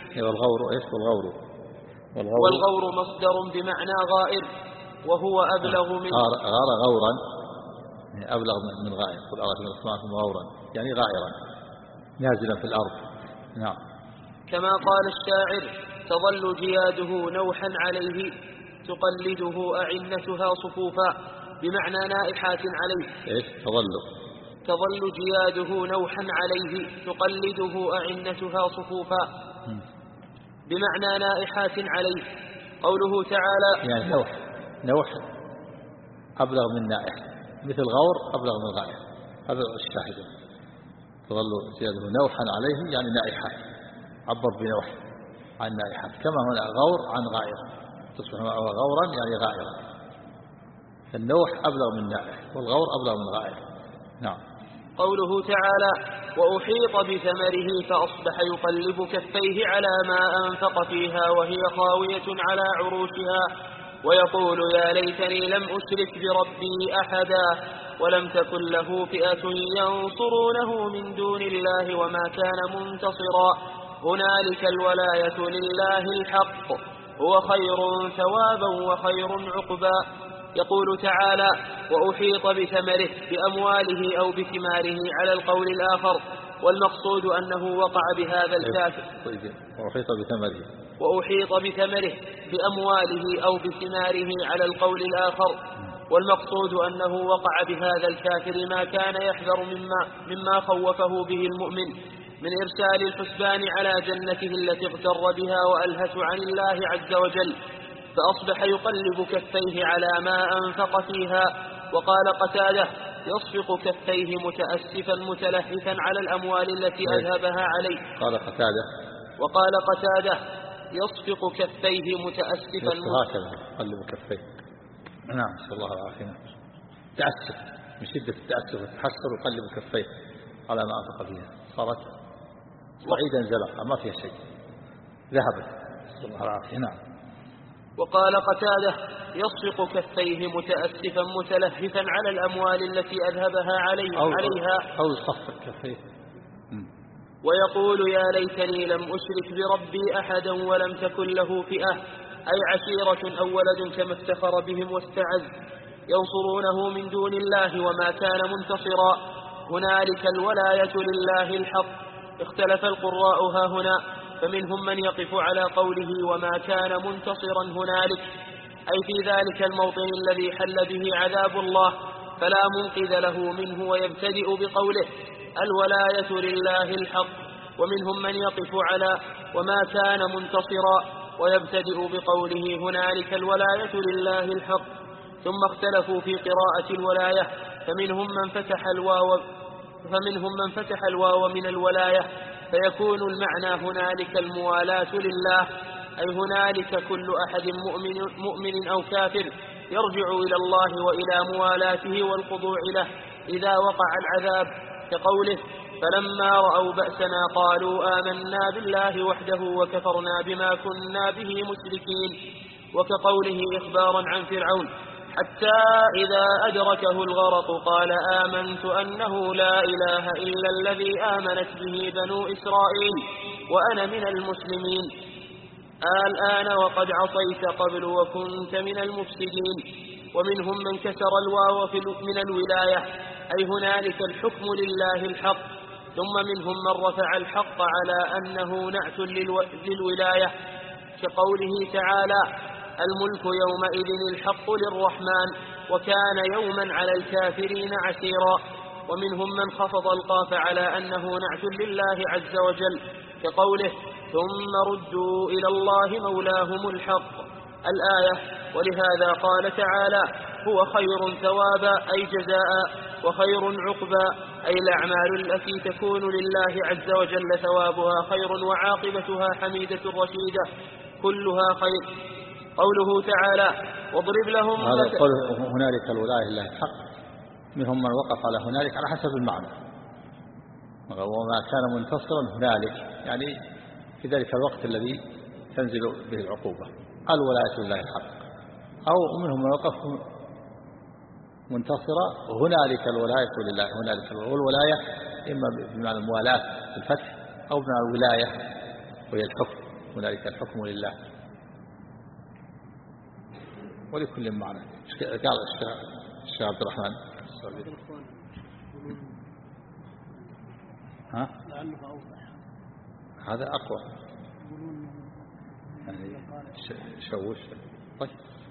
Speaker 1: والغور مصدر بمعنى غائر وهو أبلغ منه.
Speaker 2: غار غورا أبلغ من غائر. قل أرأيتم إن أصبح ماؤكم غورا يعني غائرا نازلا في الأرض. نعم.
Speaker 1: كما قال الشاعر تظل جياده نوحا عليه تقلده أعنتها صفوفا بمعنى نائحات عليه. تظل جياده نوحا عليه تقلده أعنتها صفوفا بمعنى نائحات عليه. قوله تعالى
Speaker 2: يعني نوح أبلغ من نائح مثل غور أبلغ من غائر. هذا الشاهد. تظل جياده نوحا عليه يعني نائحات عبر بنوح عن نائحات كما هنا غور عن غائر. تصبح معه غورا يعني غائرا. النوح أبلغ من نائح والغور أبلغ من غائر. نعم.
Speaker 1: قوله تعالى وأحيط بثمره فأصبح يقلب كفيه على ما أنفق فيها وهي خاوية على عروشها ويقول يا ليتني لم أشرك بربي أحدا ولم تكن له فئة ينصرونه من دون الله وما كان منتصرا. هنالك الولاية لله الحق هو خير ثوابا وخير عقبا. يقول تعالى وأحيط بثمره بأمواله أو بثماره على القول الآخر والمقصود أنه وقع بهذا الكافر. وأحيط بثمره بأمواله أو بثماره على القول الآخر والمقصود أنه وقع بهذا الكافر ما كان يحذر مما خوفه به المؤمن من إرسال الحسبان على جنته التي اغتر بها وألهت عن الله عز وجل فأصبح يقلب كفيه على ما أنفق فيها. وقال قتاده يصفق كفيه متأسفا متلهفا على الأموال التي أذهبها عليه.
Speaker 2: وقال قتاده
Speaker 1: يصفق كفيه متأسفا.
Speaker 2: هكذا يقلب كفيه. نعم، نسأل الله العافية. تأسف، من شدة التأسف والتحسر يقلب كفيه على ما أنفق فيها، صارت صعيدا زلقا ما فيها شيء، ذهبت. نسأل الله العافية. نعم.
Speaker 1: وقال قتادة: يصفق كفيه متأسفا متلهفا على الأموال التي أذهبها عليها
Speaker 2: أو يصفق كفيه
Speaker 1: ويقول: يا ليتني لم أشرك بربي أحدا ولم تكن له فئة، أي عشيرة أو ولد كما افتخر بهم واستعز، ينصرونه من دون الله وما كان منتصرا. هنالك الولاية لله الحق. اختلف القراء ها هنا، فمنهم من يقف على قوله وما كان منتصرا هنالك، أي في ذلك الموطن الذي حل به عذاب الله، فلا منقذ له منه، ويبتدئ بقوله الولاية لله الحق. ومنهم من يقف على وما كان منتصرا ويبتدئ بقوله هنالك الولاية لله الحق. ثم اختلفوا في قراءة الولاية، فمنهم من فتح الواو من الولاية، فيكون المعنى هنالك الموالاة لله، أي هنالك كل أحد مؤمن أو كافر يرجع إلى الله وإلى موالاته والخضوع له إذا وقع العذاب، كقوله فلما رأوا بأسنا قالوا آمنا بالله وحده وكفرنا بما كنا به مشركين، وكقوله إخبارا عن فرعون حتى إذا أدركه الغرق قال آمنت أنه لا إله إلا الذي آمنت به بنو إسرائيل وأنا من المسلمين. الآن وقد عصيت قبل وكنت من المفسدين. ومنهم من كسر الواو من الولاية، أي هنالك الحكم لله الحق. ثم منهم من رفع الحق على أنه نعت للولاية، كقوله تعالى الملك يومئذ الحق للرحمن وكان يوما على الكافرين عسيرا. ومنهم من خفض القاف على أنه نعت لله عز وجل، كقوله ثم ردوا إلى الله مولاهم الحق الآية. ولهذا قال تعالى هو خير ثوابا أي جزاء، وخير عقبا أي الأعمال التي تكون لله عز وجل ثوابها خير وعاقبتها حميدة رشيدة كلها خير. قوله تعالى واضرب لهم
Speaker 2: هذا قول هنالك الولاية لله الحق، منهم من وقف على هنالك على حسب المعنى، وما كان منتصرا هنالك يعني في ذلك الوقت الذي تنزل به العقوبة الولاية لله الحق، أو منهم من وقف منتصرا هنالك الولاية لله. هنالك والولاية إما بمعنى الموالاة الفتح أو بمعنى الولاية وهي الحكم، هنالك الحكم لله، ولكل معنى. قال الشيخ عبد الرحمن هذا أقوى يعني شوش. طيب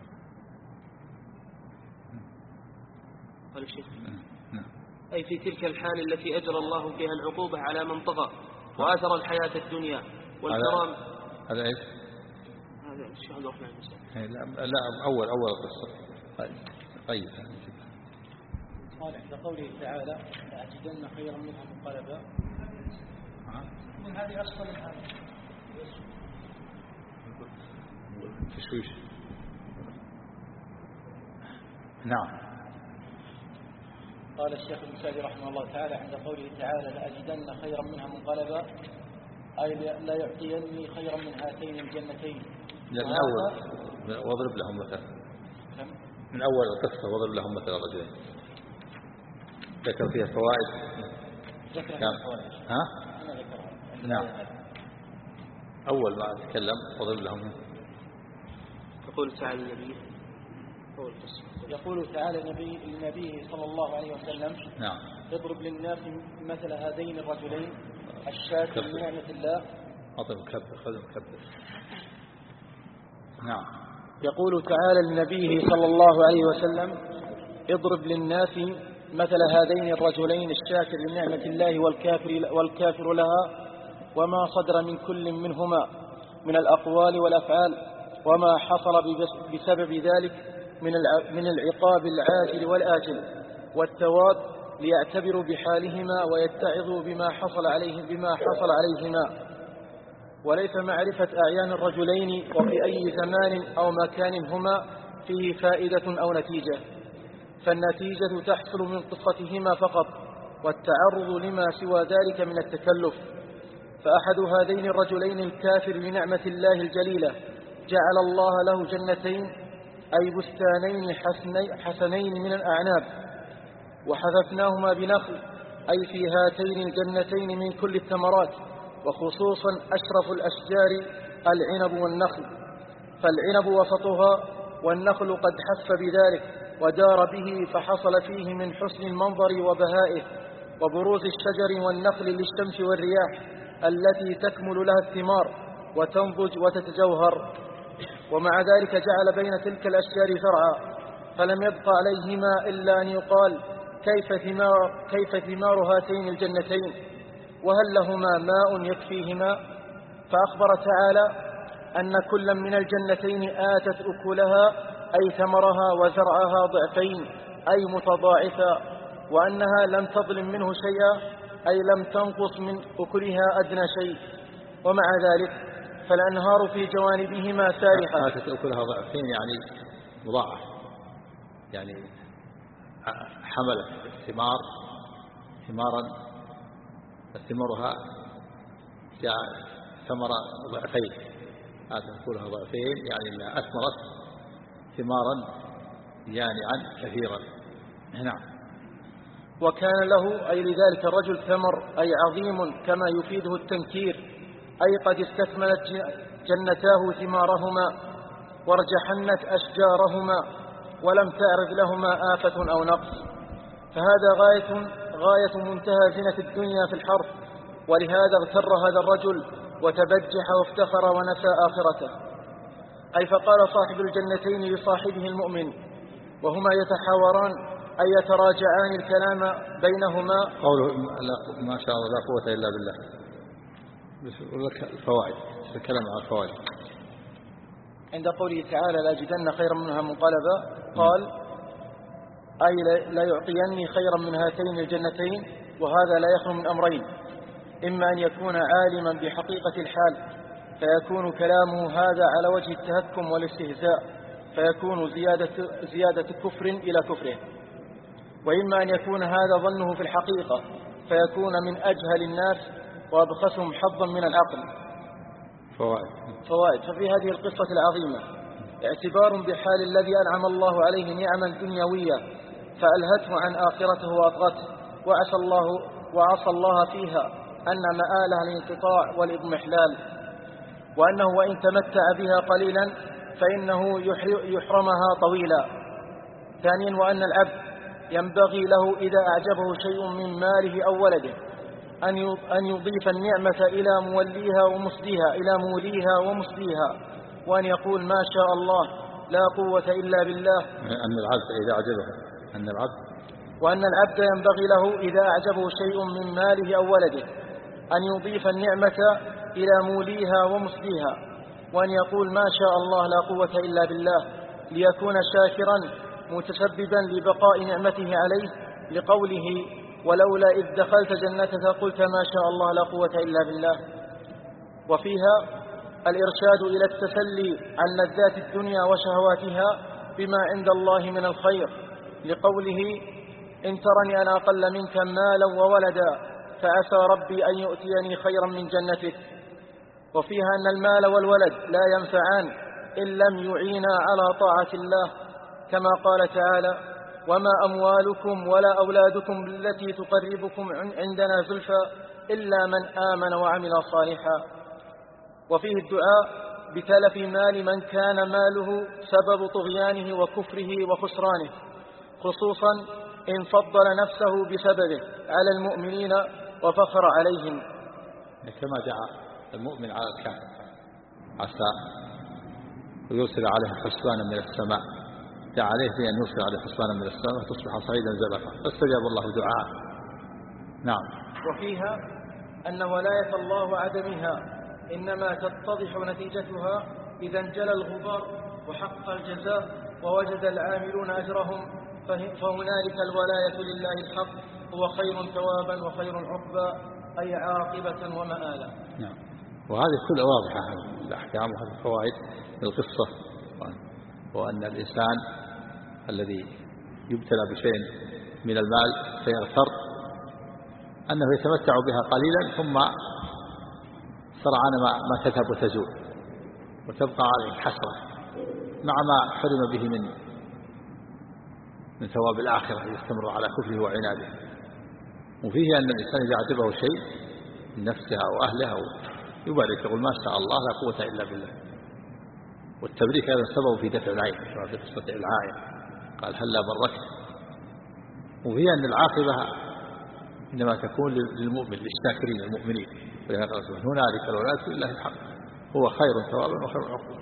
Speaker 1: قال الشيخ أي في تلك الحال التي أجرى الله فيها العقوبة على من طغى وآثر الحياة الدنيا والكرام.
Speaker 2: هذا إيش؟
Speaker 1: هذا الشيخ عبد الرحمن
Speaker 2: لا أول القصة. طيب
Speaker 3: قال عند قوله تعالى لأجدن خيرا منها منقلبا، من هذه أصل من هذا
Speaker 2: تشويش. نعم.
Speaker 3: قال الشيخ ابن سعدي رحمه الله تعالى عند قوله تعالى لأجدن خيرا منها منقلبا، أي لا يعطيني خيرا من هاتين الجنتين.
Speaker 2: من أول واضرب لهم مثلا، من أول القصة واضرب لهم مثلا رجلين ذكر فيها فوائد. ها؟ نعم. أول ما أتكلم واضرب لهم.
Speaker 1: يقول تعالى النبي
Speaker 3: يقول تعالى النبي صلى الله عليه وسلم
Speaker 2: نعم
Speaker 3: اضرب للناس مثل هذين الرجلين الشاكر نعمة الله.
Speaker 2: أطلب مكبر خذ مكبر. نعم.
Speaker 3: يقول تعالى لنبيه صلى الله عليه وسلم اضرب للناس مثل هذين الرجلين الشاكر لنعمة الله والكافر لها، وما صدر من كل منهما من الأقوال والأفعال، وما حصل بسبب ذلك من العقاب العاجل والآجل والثواب، ليعتبروا بحالهما ويتعظوا بما حصل عليهما. وليس معرفة أعيان الرجلين وفي أي زمان أو مكان هما فيه فائدة أو نتيجة، فالنتيجة تحصل من قصتهما فقط، والتعرض لما سوى ذلك من التكلف. فأحد هذين الرجلين الكافر لنعمة الله الجليلة جعل الله له جنتين، أي بستانين حسنين من الأعناب، وحففناهما بنخل، أي في هاتين الجنتين من كل الثمرات، وخصوصا أشرف الأشجار العنب والنخل، فالعنب وسطها والنخل قد حف بذلك ودار به، فحصل فيه من حسن المنظر وبهائه وبروز الشجر والنخل للشمس والرياح التي تكمل لها الثمار وتنضج وتتجوهر. ومع ذلك جعل بين تلك الأشجار زرعا، فلم يبق عليهما إلا أن يقال كيف ثمار هاتين الجنتين، وهل لهما ماء يكفيهما؟ فأخبر تعالى أن كل من الجنتين آتت أكلها، أي ثمرها وزرعها ضعفين، أي متضاعفا، وأنها لم تظلم منه شيئا، أي لم تنقص من أكلها أدنى شيء. ومع ذلك فالأنهار في جوانبهما سارحة.
Speaker 2: آتت أكلها ضعفين يعني مضاعف، يعني حملت ثمارا ثمرها جاء ثمرة ضعفين، آتت أكلها ضعفين يعني أنها أثمرت ثمارا جانعا كثيرا. نعم.
Speaker 3: وكان له أي لذلك الرجل ثمر، أي عظيم كما يفيده التنكير، أي قد استكملت جنتاه ثمارهما وارجحنت أشجارهما ولم تعرض لهما آفة أو نقص. فهذا غاية منتهى زينة الدنيا في الحرث، ولهذا اغتر هذا الرجل وتبجح وافتخر ونسى آخرته. أي فقال صاحب الجنتين لصاحبه المؤمن وهما يتحاوران أي يتراجعان الكلام بينهما،
Speaker 2: قوله ما شاء الله لا قوة إلا بالله. الفوائد، الكلام عن الفوائد.
Speaker 3: عند قوله تعالى لاجدن خيرا منها منقلبا، قال أي لا يعطيني خيرا من هاتين الجنتين، وهذا لا يخلو من أمرين: إما أن يكون عالما بحقيقة الحال فيكون كلامه هذا على وجه التهكم والاستهزاء فيكون زيادة كفر إلى كفره، وإما أن يكون هذا ظنه في الحقيقة فيكون من أجهل الناس وأبخسهم حظا من العقل. فوائد. ففي هذه القصة العظيمة اعتبار بحال الذي أنعم الله عليه نعما دنيوية فألهته عن آخرته وأطغته وعصى الله فيها، أن مآلها الانقطاع والإضمحلال، وأنه وإن تمتع بها قليلا فإنه يحرمها طويلا. ثانيا، وأن العبد ينبغي له إذا أعجبه شيء من ماله أو ولده أن يضيف النعمة إلى موليها ومسديها، وأن يقول ما شاء الله لا قوة إلا بالله.
Speaker 2: أن العبد إذا أعجبه
Speaker 3: وأن العبد ينبغي له إذا أعجبه شيء من ماله أو ولده أن يضيف النعمة إلى موليها ومسديها، وأن يقول ما شاء الله لا قوة إلا بالله، ليكون شاكرا متسببا لبقاء نعمته عليه، لقوله ولولا إذ دخلت جنتك قلت ما شاء الله لا قوة إلا بالله. وفيها الإرشاد إلى التسلي عن لذات الدنيا وشهواتها بما عند الله من الخير، لقوله إن ترني أنا أقل منك مالا وولدا فعسى ربي أن يؤتيني خيرا من جنتك. وفيها أن المال والولد لا ينفعان إن لم يعينا على طاعة الله، كما قال تعالى وما أموالكم ولا أولادكم التي تقربكم عندنا زلفى إلا من آمن وعمل صالحا. وفيه الدعاء بتلف مال من كان ماله سبب طغيانه وكفره وخسرانه، خصوصا إن فضل نفسه بسببه على المؤمنين وفخر عليهم،
Speaker 2: كما دعا المؤمن على الكافر عسى ويرسل عليه حسبانا من السماء، دعا عليه بأن يرسل عليه حسبانا من السماء وتصبح صعيدا زلقا، فاستجاب الله دعاء. نعم.
Speaker 3: وفيها أن ولاية الله وعدمها إنما تتضح نتيجتها إذا انجلى الغبار وحق الجزاء ووجد العاملون أجرهم، فهنالك الولاية لله الحق هو خير ثوابا وخير عقبا، أي عاقبة ومآلا.
Speaker 2: نعم. وهذه كلها واضحة الأحكام وهذه الفوائد القصة، وأن الإنسان الذي يبتلى بشيء من المال فيغتر أنه يتمتع بها قليلا ثم سرعان ما تذهب وتزول وتبقى عليه الحسرة مع ما حرم به من ثواب الآخرة يستمر على كفره وعناده. وفيه أن الإنسان إذا عجبه شيء من نفسه أو أهله أو يبارك يقول ما شاء الله لا قوة إلا بالله. والتبريك هذا سبب في دفع العين كما في قصة العائن قال هلا بركت. وفيه أن العاقبة إنما تكون للمؤمن للشاكرين المؤمنين، هنالك الولاية لله الحق هو خير ثوابا وخير عقبا.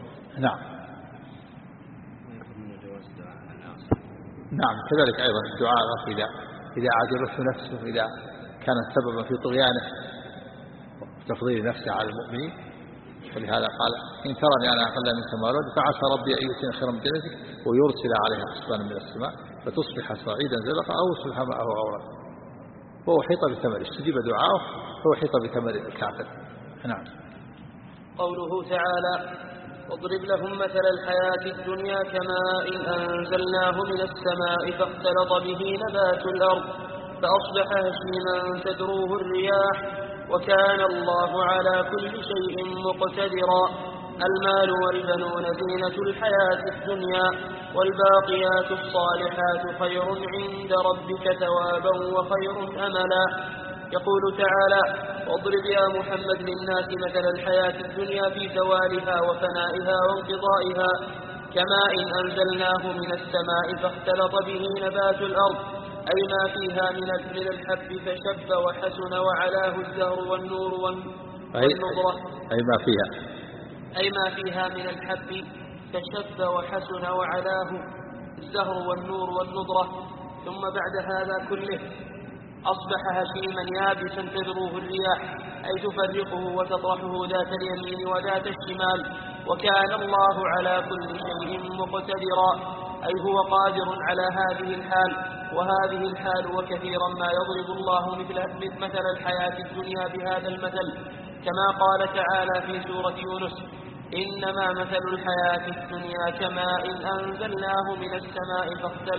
Speaker 2: نعم كذلك أيضا الدعاء إذا أعجبته نفسه، إذا كانت سببا في طغيانه وتفضيل نفسه على المؤمنين. ولهذا قال إن ترني أنا أقل منك مالا فعسى ربي أن يؤتيني خيرا من جنتك ويرسل عليها حسبانا من السماء فتصبح صعيدا زلقا أو يصبح ماءه غورا. وهو حيط بثمره، استجيب دعاءه فهو حيط بثمر الكافر. نعم.
Speaker 1: قوله تعالى واضرب لهم مثل الحياة الدنيا كماء أنزلناه من السماء فاختلط به نبات الأرض فأصبح هشيما تذروه الرياح وكان الله على كل شيء مقتدرا. المال والبنون زينة الحياة الدنيا والباقيات الصالحات خير عند ربك ثوابا وخير أملا. يقول تعالى واضرب يا محمد للناس مثل الحياة الدنيا في زوالها وفنائها وانقضائها كماء أنزلناه من السماء فاختلط به نبات الأرض أي ما فيها من الحب فشب وحسن وعلاه الزهر والنور والنضرة أي ما فيها من الحب فشب وحسن وعلاه الزهر والنور والنضرة. ثم بعد هذا كله أصبح هشيما يابسا تذروه الرياح أي تفرقه وتطرحه ذات اليمين وذات الشمال. وكان الله على كل شيء مقتدرا أي هو قادر على هذه الحال. وهذه الحال وكثيرا ما يضرب الله مثل الحياة الدنيا بهذا المثل كما قال تعالى في سورة يونس إنما مثل الحياة الدنيا كماء أنزلناه من السماء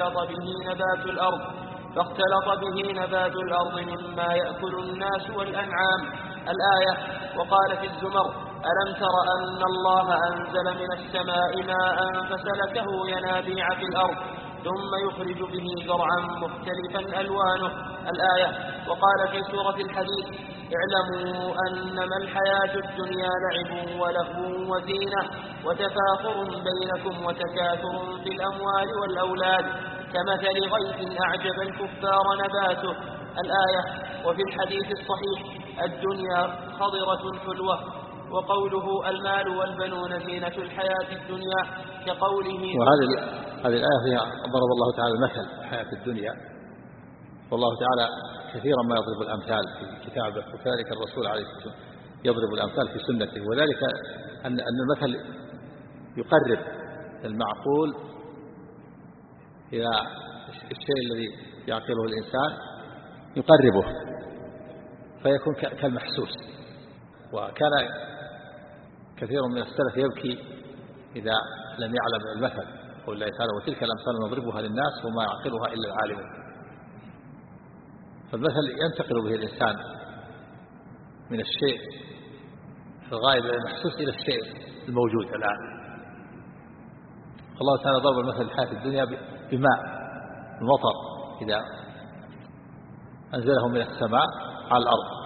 Speaker 1: فاختلط به نبات الأرض مما يأكل الناس والأنعام الآية. وقال في الزمر ألم تر أن الله أنزل من السماء ماء فسلكه ينابيع في الأرض ثم يخرج به زرعا مختلفا ألوانه الآية. وقال في سورة الحديد اعلموا أنما الحياة الدنيا لعب ولهو وزينة وتفاخر بينكم وتكاثر في الأموال والأولاد كمثل غيث أعجب الكفار نباته الآية. وفي الحديث الصحيح الدنيا خضرة حلوة. وقوله المال والبنون زينة الحياة الدنيا كقوله.
Speaker 2: وهذه الآية فيها ضرب الله تعالى المثل الحياة الدنيا. والله تعالى كثيرا ما يضرب الأمثال في كتابه وكذلك الرسول عليه الصلاة والسلام يضرب الأمثال في سنته. وذلك أن المثل يقرب المعقول إلى الشيء الذي يعقله الإنسان يقربه فيكون كالمحسوس. وكان كثير من السلف يبكي إذا لم يعلم المثل قول الله تعالى وتلك الأمثال نضربها للناس وما يعقلها إلا العالمون. فالمثل ينتقل به الإنسان من الشيء الغائب المحسوس إلى الشيء الموجود الآن. الله تعالى ضرب المثل الحياة الدنيا بماء المطر إذا أنزله من السماء على الأرض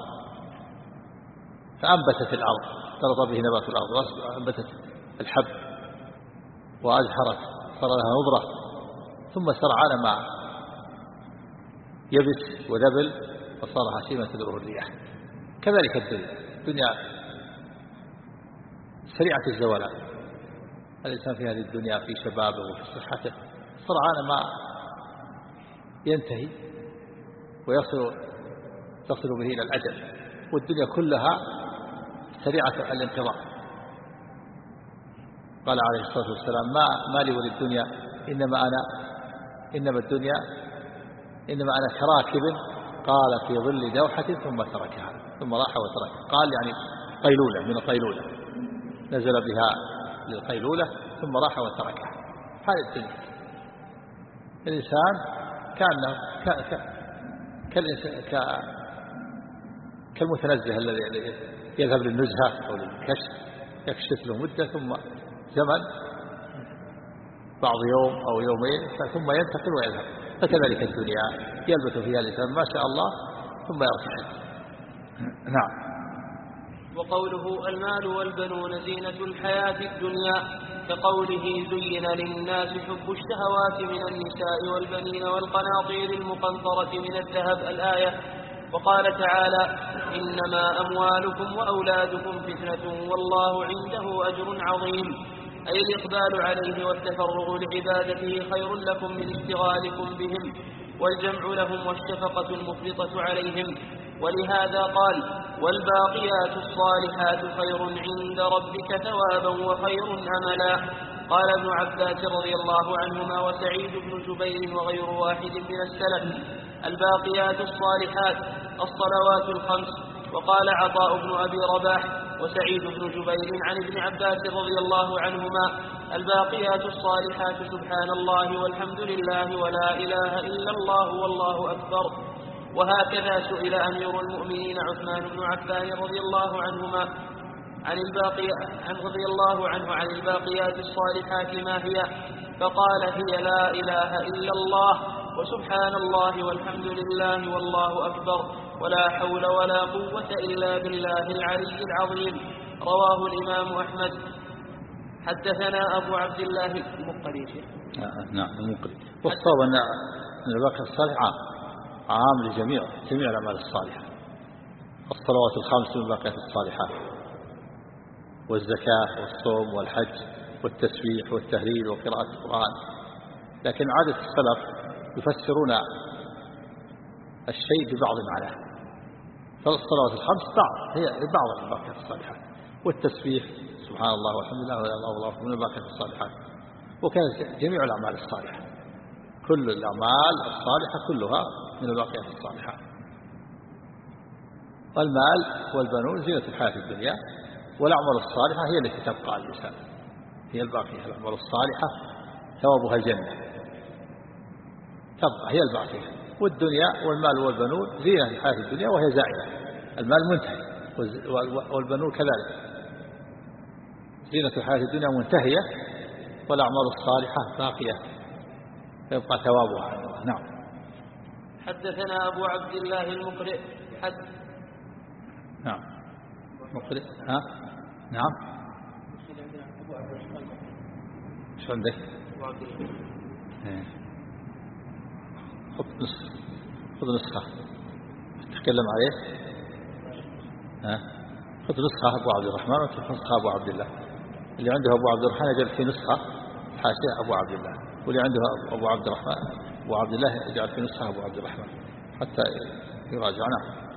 Speaker 2: فأنبتت الأرض اختلط به نبات الأرض وأنبتت الحب وأزهرت صار لها نضرة ثم سرعان ما يبس وذبل فصار هشيما تذروه الرياح. كذلك الدنيا سريعة الزوالات. الإنسان في هذه الدنيا في شبابه وفي صحته سرعان ما ينتهي ويصل به إلى الأجل. والدنيا كلها سريعة الانقضاء. قال عليه الصلاة والسلام ما لي وللدنيا إنما أنا كراكب قال في ظل دوحة ثم تركها ثم راح وتركها. قيلولة من القيلولة، نزل بها للقيلولة ثم راح وتركها. هذه الدنيا. الإنسان كالمتنزه الذي يذهب للنزهة أو للكشف، يكشف له مدة ثم زمن بعض يوم أو يومين ثم ينتقل ويذهب. فكذلك الدنيا يلبث فيها الإنسان ما شاء الله ثم يرتحل. نعم.
Speaker 1: وقوله المال والبنون زينة الحياة الدنيا كقوله زين للناس حب الشهوات من النساء والبنين والقناطير المقنطرة من الذهب الآية. وقال تعالى إنما أموالكم وأولادكم فتنة والله عنده أجر عظيم، أي الإقبال عليه والتفرغ لعبادته خير لكم من اشتغالكم بهم والجمع لهم والشفقة المفرطة عليهم. ولهذا قال والباقيات الصالحات خير عند ربك ثوابا وخير أملا. قال ابن عباس رضي الله عنهما وسعيد بن جبير وغير واحد من السلف الباقيات الصالحات الصلوات الخمس. وقال عطاء بن أبي رباح وسعيد بن جبير عن ابن عباس رضي الله عنهما الباقيات الصالحات سبحان الله والحمد لله ولا إله إلا الله والله أكبر. وهكذا سئل أمير المؤمنين عثمان بن عفان رضي الله عنهما عن الباقيات الصالحات ما هي، فقال هي لا إله إلا الله وسبحان الله والحمد لله والله أكبر ولا حول ولا قوة إلا بالله العلي العظيم. رواه الإمام أحمد. حدثنا أبو عبد الله المقري.
Speaker 2: نعم المقري. والصواب أن الباقيات الصالحة عام لجميع الأعمال الصالحة. الصلوات الخمس من الباقيات الصالحات، والزكاة والصوم والحج والتسبيح والتهليل وقراءة القرآن. لكن عادة السلف يفسرون الشيء ببعض معناه. فالصلوات الخمس هي بعض الباقيات الصالحات، والتسبيح سبحان الله والحمد لله والله أكبر من الباقيات الصالحات. وكانت جميع الأعمال الصالحة، كل الأعمال الصالحة كلها من الباقيات الصالحات. والمال والبنون زينة الحياة الدنيا، والأعمال الصالحة هي التي تبقى الإنسان، هي الباقية. الأعمال الصالحة ثوابها الجنة تبقى، هي الباقية. والدنيا والمال والبنون زينة الحياة الدنيا وهي زائلة. المال منتهي والبنون كذلك، زينة الحياة الدنيا منتهية والأعمال الصالحة باقية يبقى ثوابها. نعم.
Speaker 1: حدثنا أبو عبد الله المقرئ.
Speaker 2: نعم مقرئ. نعم. شو عندك؟ خذ نسخة تتكلم عليه. خذ نسخة أبو عبد الرحمن وخذ نسخة أبو عبد الله. اللي عنده أبو عبد الرحمن يجعل في نسخة حاشية أبو عبد الله، واللي عنده أبو عبد الرحمن أبو عبد الله يجعل في نسخة أبو عبد الرحمن حتى يراجعنا.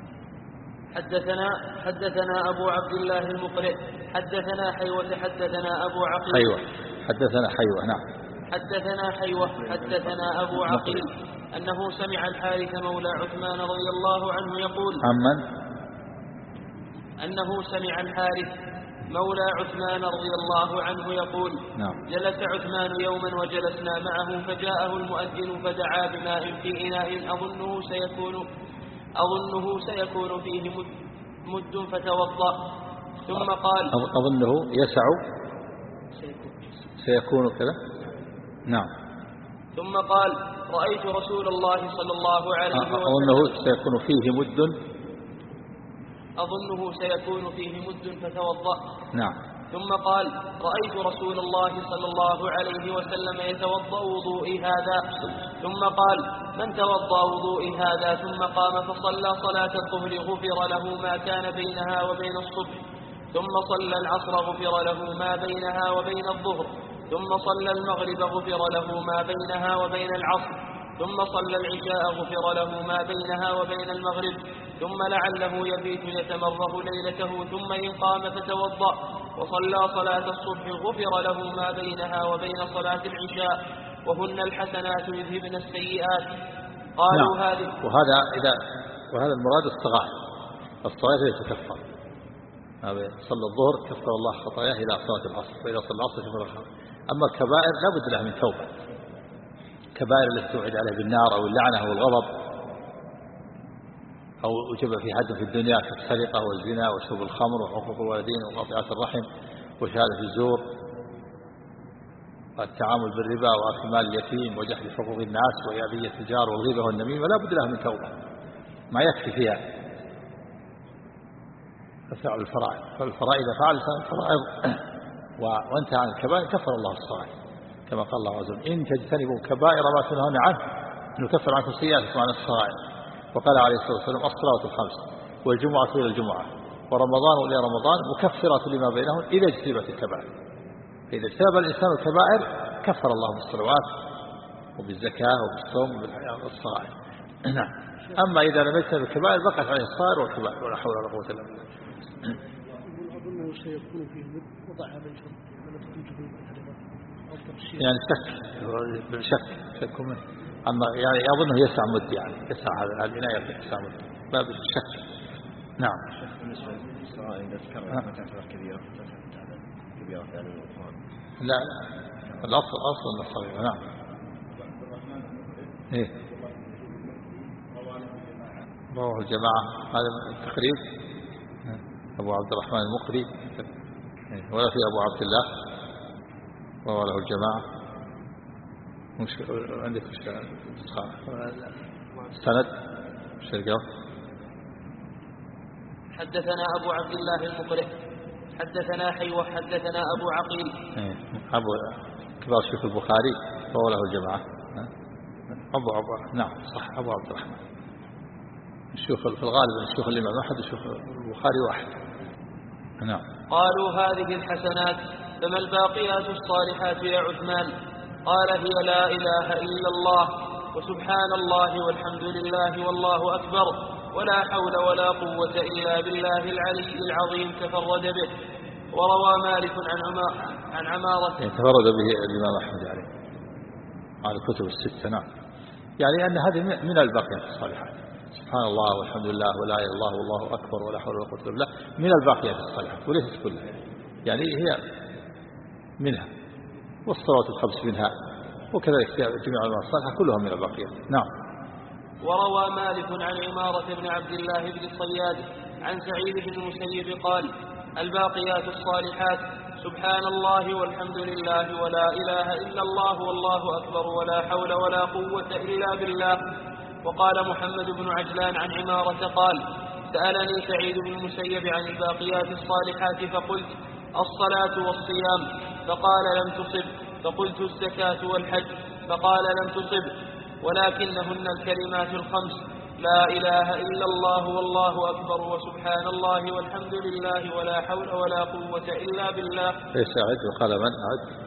Speaker 1: حدثنا أبو عبد الله المقرئ. حدثنا حيوة. حدثنا أبو عقيل.
Speaker 2: حدثنا حيوة. نعم.
Speaker 1: حدثنا حيوة. حدثنا أبو عقيل أنه سمع الحارث مولى عثمان رضي الله عنه يقول أنه سمع الحارث مولى عثمان رضي الله عنه يقول
Speaker 2: نعم.
Speaker 1: جلس عثمان يوما وجلسنا معه فجاءه المؤذن فدعا بماء في إناء أظنه سيكون فيه مد فتوضأ ثم قال
Speaker 2: أظنه سيكون كذا. نعم.
Speaker 1: ثم قال رأيت رسول الله صلى الله عليه وسلم
Speaker 2: أظنه سيكون فيه مد فتوضأ. نعم.
Speaker 1: ثم قال رأيت رسول الله صلى الله عليه وسلم يتوضأ وضوئي هذا. ثم قال من توضأ وضوئي هذا ثم قام فصلى صلاة الظهر غفر له ما كان بينها وبين الصبح، ثم صلى العصر غفر له ما بينها وبين الظهر، ثم صلى المغرب غفر له ما بينها وبين العصر، ثم صلى العشاء غفر له ما بينها وبين المغرب، ثم لعله يبيت يتمره ليلته، ثم إن قام فتوضأ وصلى صلاة الصبح غفر له ما بينها وبين صلاة العشاء، وهن الحسنات يذهبن السيئات. قالوا
Speaker 2: نعم.
Speaker 1: هذه
Speaker 2: وهذا المراد الصغائر هي تكفر. صلى الظهر كفر الله خطاياه إلى صلاة العصر، وإذا صلى العصر كفر الله. أما الكبائر لا بد لها من توبة، كبائر التي توعد عليها بالنار أو اللعنة أو الغضب أو وجب في حد في الدنيا كالسرقة والزنا وشرب الخمر وحقوق الوالدين وقطيعة الرحم وشهادة الزور والتعامل بالربا وأكل مال اليتيم وجحد حقوق الناس وإيذية الجار والغيبة والنميمة، لا بد لها من توبة، ما يكفي فيها فعل الفرائض. فالفرائض إذا فعل الفرائض وانتهى عن الكبائر كفر الله الصغائر، كما قال الله عز وجل إن تجتنبوا كبائر ما تنهون عنه نكفر عنكم سيئاتكم عن الصغائر. وقال عليه الصلاة والسلام الصلوات الخمس والجمعة إلى الجمعة ورمضان إلى رمضان مكفرات لما بينهم إذا اجتنبت الكبائر. فإذا اجتنب الإنسان الكبائر كفر الله بالصلوات وبالزكاة وبالصوم وبالصغائر. نعم. أما إذا لم يجتنب الكبائر بقت عليه الصغائر والكبائر ولا حول ولا قوة إلا بالله.
Speaker 4: أظنه سيكون فيه وضع هذا الشرط
Speaker 2: يعني شك منه. أما يعني أظنه يسع مد، يعني يسع هذا العناية يسع مد باب الشك. نعم.
Speaker 3: بالنسبة للصغائر إذا تكرر ما تعتبر كبيرة فعل الغفران.
Speaker 2: لا الأصل أنه صغيرة. نعم. إيه رواه الجماعة هذا التقريب أبو عبد الرحمن المقري ولا في أبو عبد الله رواه له الجماعة. عندك سند شرقه.
Speaker 1: حدثنا أبو عبد الله المقري حدثنا حيوة حدثنا أبو عقيل
Speaker 2: أبو كبار شيوخ البخاري رواه له الجماعة. أبو نعم صح أبو عبد الرحمن. الشيوخ في الغالب الشيوخ الإمام أحد الشيوخ البخاري واحد. نعم.
Speaker 1: قالوا هذه الحسنات فما الباقيات الصالحات يا عثمان؟ قال هي لا إله إلا الله وسبحان الله والحمد لله والله أكبر ولا حول ولا قوة إلا بالله العلي العظيم تفرد به. وروى مالك عن عمارة
Speaker 2: تفرد به الإمام أحمد على الكتب الستة. نعم. يعني أن هذه من الباقيات الصالحات سبحان الله والحمد لله ولا إله إلا الله والله أكبر ولا حول ولا قوة إلا بالله من الباقيات الصالحات وليست كلها، يعني هي منها، والصلوات الخمس منها، وكذلك جميع الصالحة كلها من الباقيات. نعم.
Speaker 1: وروى مالك عن عمارة بن عبد الله بن الصياد عن سعيد بن المسيب قال الباقيات الصالحات سبحان الله والحمد لله ولا إله إلا الله والله أكبر ولا حول ولا قوة إلا بالله. وقال محمد بن عجلان عن عمارة قال سألني سعيد بن المسيب عن الباقيات الصالحات فقلت الصلاة والصيام فقال لم تصب، فقلت الزكاة والحج فقال لم تصب، ولكنهن الكلمات الخمس لا إله إلا الله والله أكبر وسبحان الله والحمد لله ولا حول ولا قوة إلا بالله.
Speaker 2: ليس أعد وقال من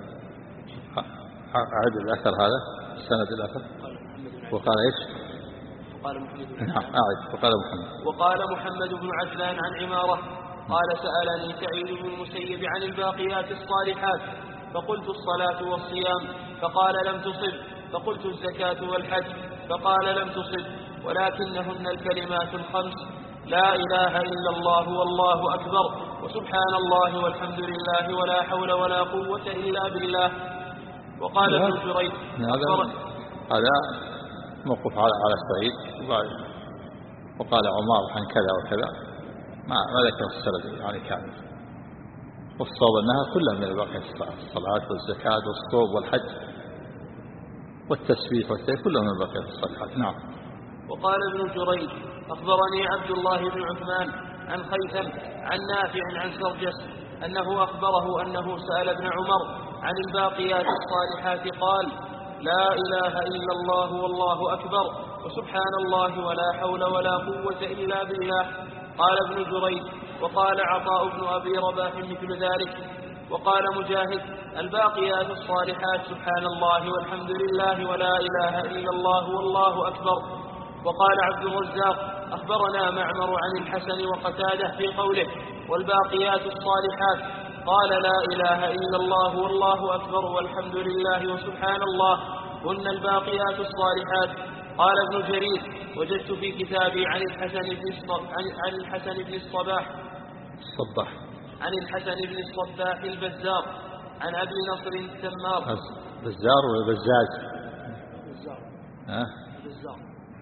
Speaker 2: أعد الأثر هذا السند الأثر وقال إيش؟
Speaker 1: وقال محمد بن
Speaker 2: نعم أعد
Speaker 1: وقال محمد بن عجلان عن عمارة قال سألني سعيد بن المسيب عن الباقيات الصالحات فقلت الصلاة والصيام فقال لم تصب، فقلت الزكاة والحج فقال لم تصب، ولكنهن الكلمات الخمس لا إله إلا الله والله أكبر وسبحان الله والحمد لله ولا حول ولا قوة إلا بالله. وقال ابن جريج
Speaker 2: هذا موقف على سعيد، وقال عمار عن كذا وكذا ما ذكر السند يعني كامل. والصواب أنها كلها من الباقيات الصلاة والزكاة والصوم والحج والتسبيح والتهليل كلها من الباقيات الصالحات. نعم.
Speaker 1: وقال ابن جريج أخبرني عبد الله بن عثمان عن خيثم عن نافع عن سرجس أنه أخبره أنه سأل ابن عمر عن الباقيات الصالحات قال لا إله إلا الله والله أكبر وسبحان الله ولا حول ولا قوة إلا بالله. قال ابن جريج وقال عطاء بن أبي رباح مثل ذلك. وقال مجاهد الباقيات الصالحات سبحان الله والحمد لله ولا إله إلا الله والله أكبر. وقال عبد الرزاق أخبرنا معمر عن الحسن وقتاده في قوله والباقيات الصالحات قال لا إله إلا الله والله أكبر والحمد لله وسبحان الله هن الباقيات الصالحات. قال ابن جرير وجدت في كتابي عن الحسن بن الصباح
Speaker 2: الصباح.
Speaker 1: عن الحسن بن الصباح البزار عن أبي نصر التمار.
Speaker 2: بزار ولا بزاز؟
Speaker 3: بزار.
Speaker 2: ها؟
Speaker 3: بزار.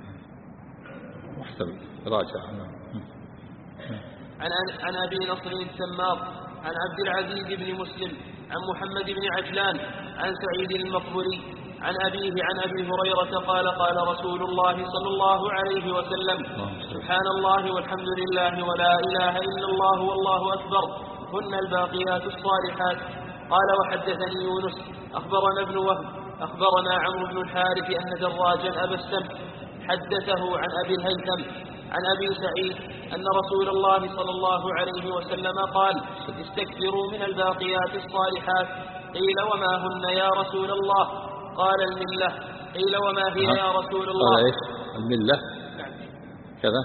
Speaker 2: محتمل راجع.
Speaker 1: عن أبي نصر التمار عن عبد العزيز بن مسلم عن محمد بن عجلان عن سعيد المقبري عن أبيه عن أبي هريرة قال قال رسول الله صلى الله عليه وسلم سبحان الله والحمد لله ولا إله إلا الله والله أكبر هن الباقيات الصالحات. قال وحدثني يونس أخبرنا ابن وهب أخبرنا عمرو بن الحارث أن دراجا أبا السمح حدثه عن أبي الهيثم عن أبي سعيد أن رسول الله صلى الله عليه وسلم قال استكثروا من الباقيات الصالحات. قيل وما هن يا رسول الله؟ قال الملة. قيل وما هي يا رسول الله؟
Speaker 2: قال إيش الملة كذا.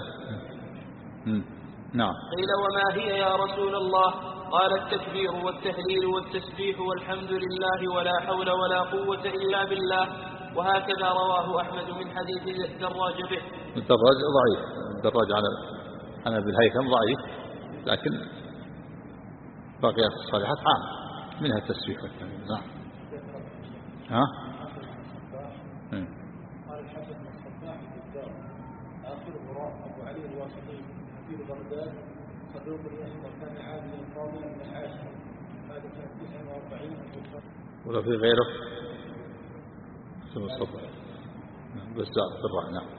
Speaker 2: نعم.
Speaker 1: قيل وما هي يا رسول الله؟ قال التكبير والتهليل والتسبيح والحمد لله ولا حول ولا قوة إلا بالله. وهكذا رواه أحمد من حديث دراج به.
Speaker 2: الدراج ضعيف. الدراج عن أبي الهيثم ضعيف، لكن باقيات الصالحات عام منها التسبيح والتهليل. نعم. ها؟
Speaker 3: قال الحسن بن الصباح البزار آخره راء أبو علي الواسطي حفيظ بغداد صدوق يهم وكان عادلا فاضلا من العاشر. هذا سنة 49.
Speaker 2: ولا في غيره؟ اسم الصباح بزار بالراء. نعم.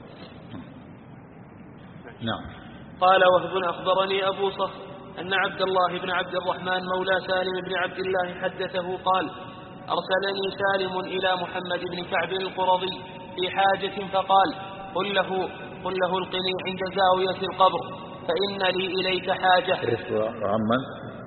Speaker 2: نعم.
Speaker 1: قال وهب أخبرني أبو صخر أن عبد الله بن عبد الرحمن مولى سالم بن عبد الله حدثه قال أرسلني سالم إلى محمد بن كعب القرظي في حاجة فقال قل له القني عند زاوية القبر فإن لي إليك حاجة.
Speaker 2: وعمن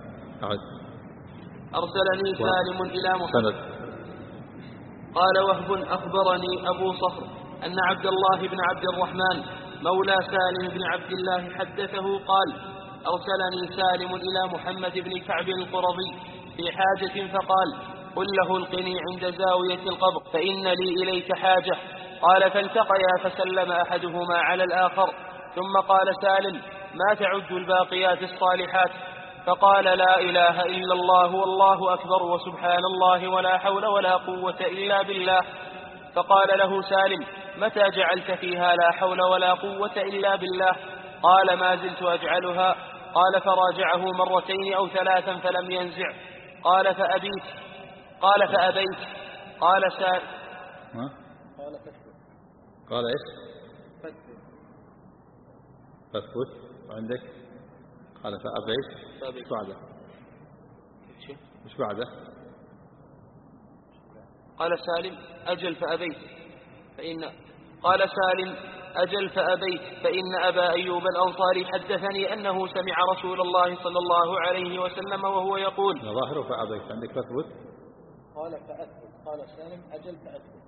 Speaker 1: أرسلني سالم إلى محمد. قال وهب أخبرني أبو صخر أن عبد الله بن عبد الرحمن مولى سالم بن عبد الله حدثه قال أرسلني سالم إلى محمد بن كعب القرظي في حاجة فقال قل له القني عند زاوية القبر فإن لي إليك حاجة. قال فالتقيا فسلم أحدهما على الآخر ثم قال سالم ما تعد الباقيات الصالحات؟ فقال لا إله إلا الله والله أكبر وسبحان الله ولا حول ولا قوة إلا بالله. فقال له سالم متى جعلت فيها لا حول ولا قوة إلا بالله؟ قال ما زلت أجعلها. قال فراجعه مرتين أو ثلاثا فلم ينزع. قال فأبيت. قال فأبيت. قال سالم
Speaker 2: قال إيش فثبت عندك. قال فأبيت. إيش بعده؟ إيش بعده؟
Speaker 1: قال سالم أجل فأبيت قال سالم أجل فأبيت فإن أبا أيوب الأنصاري حدثني أنه سمع رسول الله صلى الله عليه وسلم وهو يقول
Speaker 2: ظاهر فأبيت عندك فثبت.
Speaker 3: قال فأثبت. قال سالم أجل فأثبت.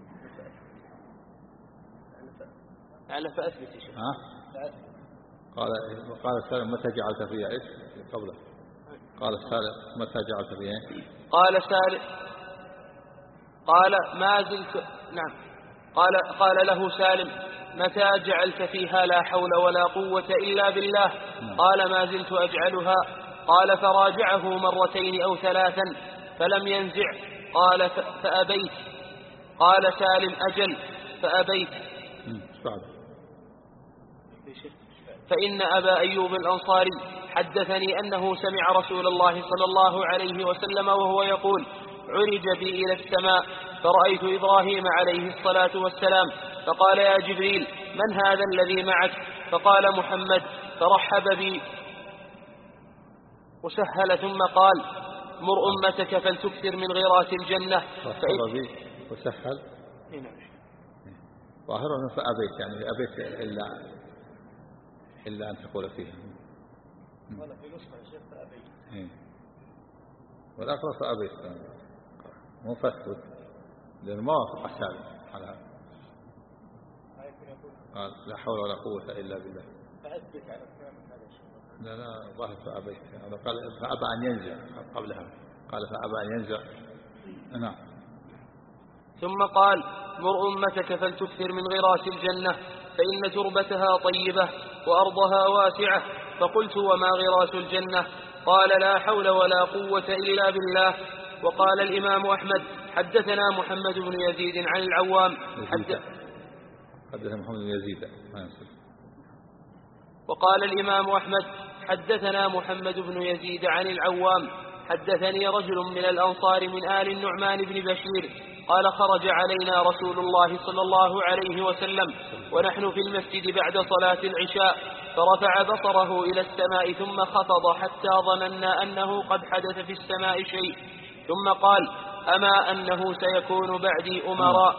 Speaker 1: على فأثبت يا شيخ.
Speaker 3: فأثبت.
Speaker 2: قال سالم متى جعلت فيها إيش قبله؟ قال سالم متى جعلت فيها؟
Speaker 1: قال سالم قال ما زلت. نعم. قال له سالم متى جعلت فيها لا حول ولا قوة إلا بالله؟ قال ما زلت أجعلها. قال فراجعه مرتين أو ثلاثا فلم ينزع. قال فأبيت. قال سالم أجل فأبيت. فإن أبا أيوب الأنصاري حدثني أنه سمع رسول الله صلى الله عليه وسلم وهو يقول عرج بي إلى السماء فرأيت إبراهيم عليه الصلاة والسلام فقال يا جبريل من هذا الذي معك؟ فقال محمد. فرحب بي وسهل ثم قال مر أمتك فلتكثر من غيرات الجنة.
Speaker 2: رحب بي وسهل ظاهرا فأبيت يعني أبيت إلا أن تقول فيها.
Speaker 3: ولا في نسخة يا شيخ فأبيت.
Speaker 2: والأقرأ فأبيت مو فثبت لأنه ما وافق سالم على هذا. قال لا حول ولا قوة إلا بالله.
Speaker 3: فأثبت على كلام هذا الشيخ.
Speaker 2: لا ظاهر فأبيت يعني قال فأبى أن ينزع قبلها. قال فأبى أن ينزع. نعم.
Speaker 1: ثم قال مر أمتك فلتكثر من غراس الجنة فإن تربتها طيبة وأرضها واسعة فقلت وما غراس الجنة؟ قال لا حول ولا قوة إلا بالله. وقال الإمام أحمد حدثنا محمد بن يزيد عن العوام
Speaker 2: حدثنا محمد بن يزيد.
Speaker 1: وقال الإمام أحمد حدثنا محمد بن يزيد عن العوام حدثني رجل من الأنصار من آل النعمان بن بشير قال خرج علينا رسول الله صلى الله عليه وسلم ونحن في المسجد بعد صلاة العشاء، فرفع بصره إلى السماء ثم خفض حتى ظننا أنه قد حدث في السماء شيء، ثم قال أما أنه سيكون بعدي أمراء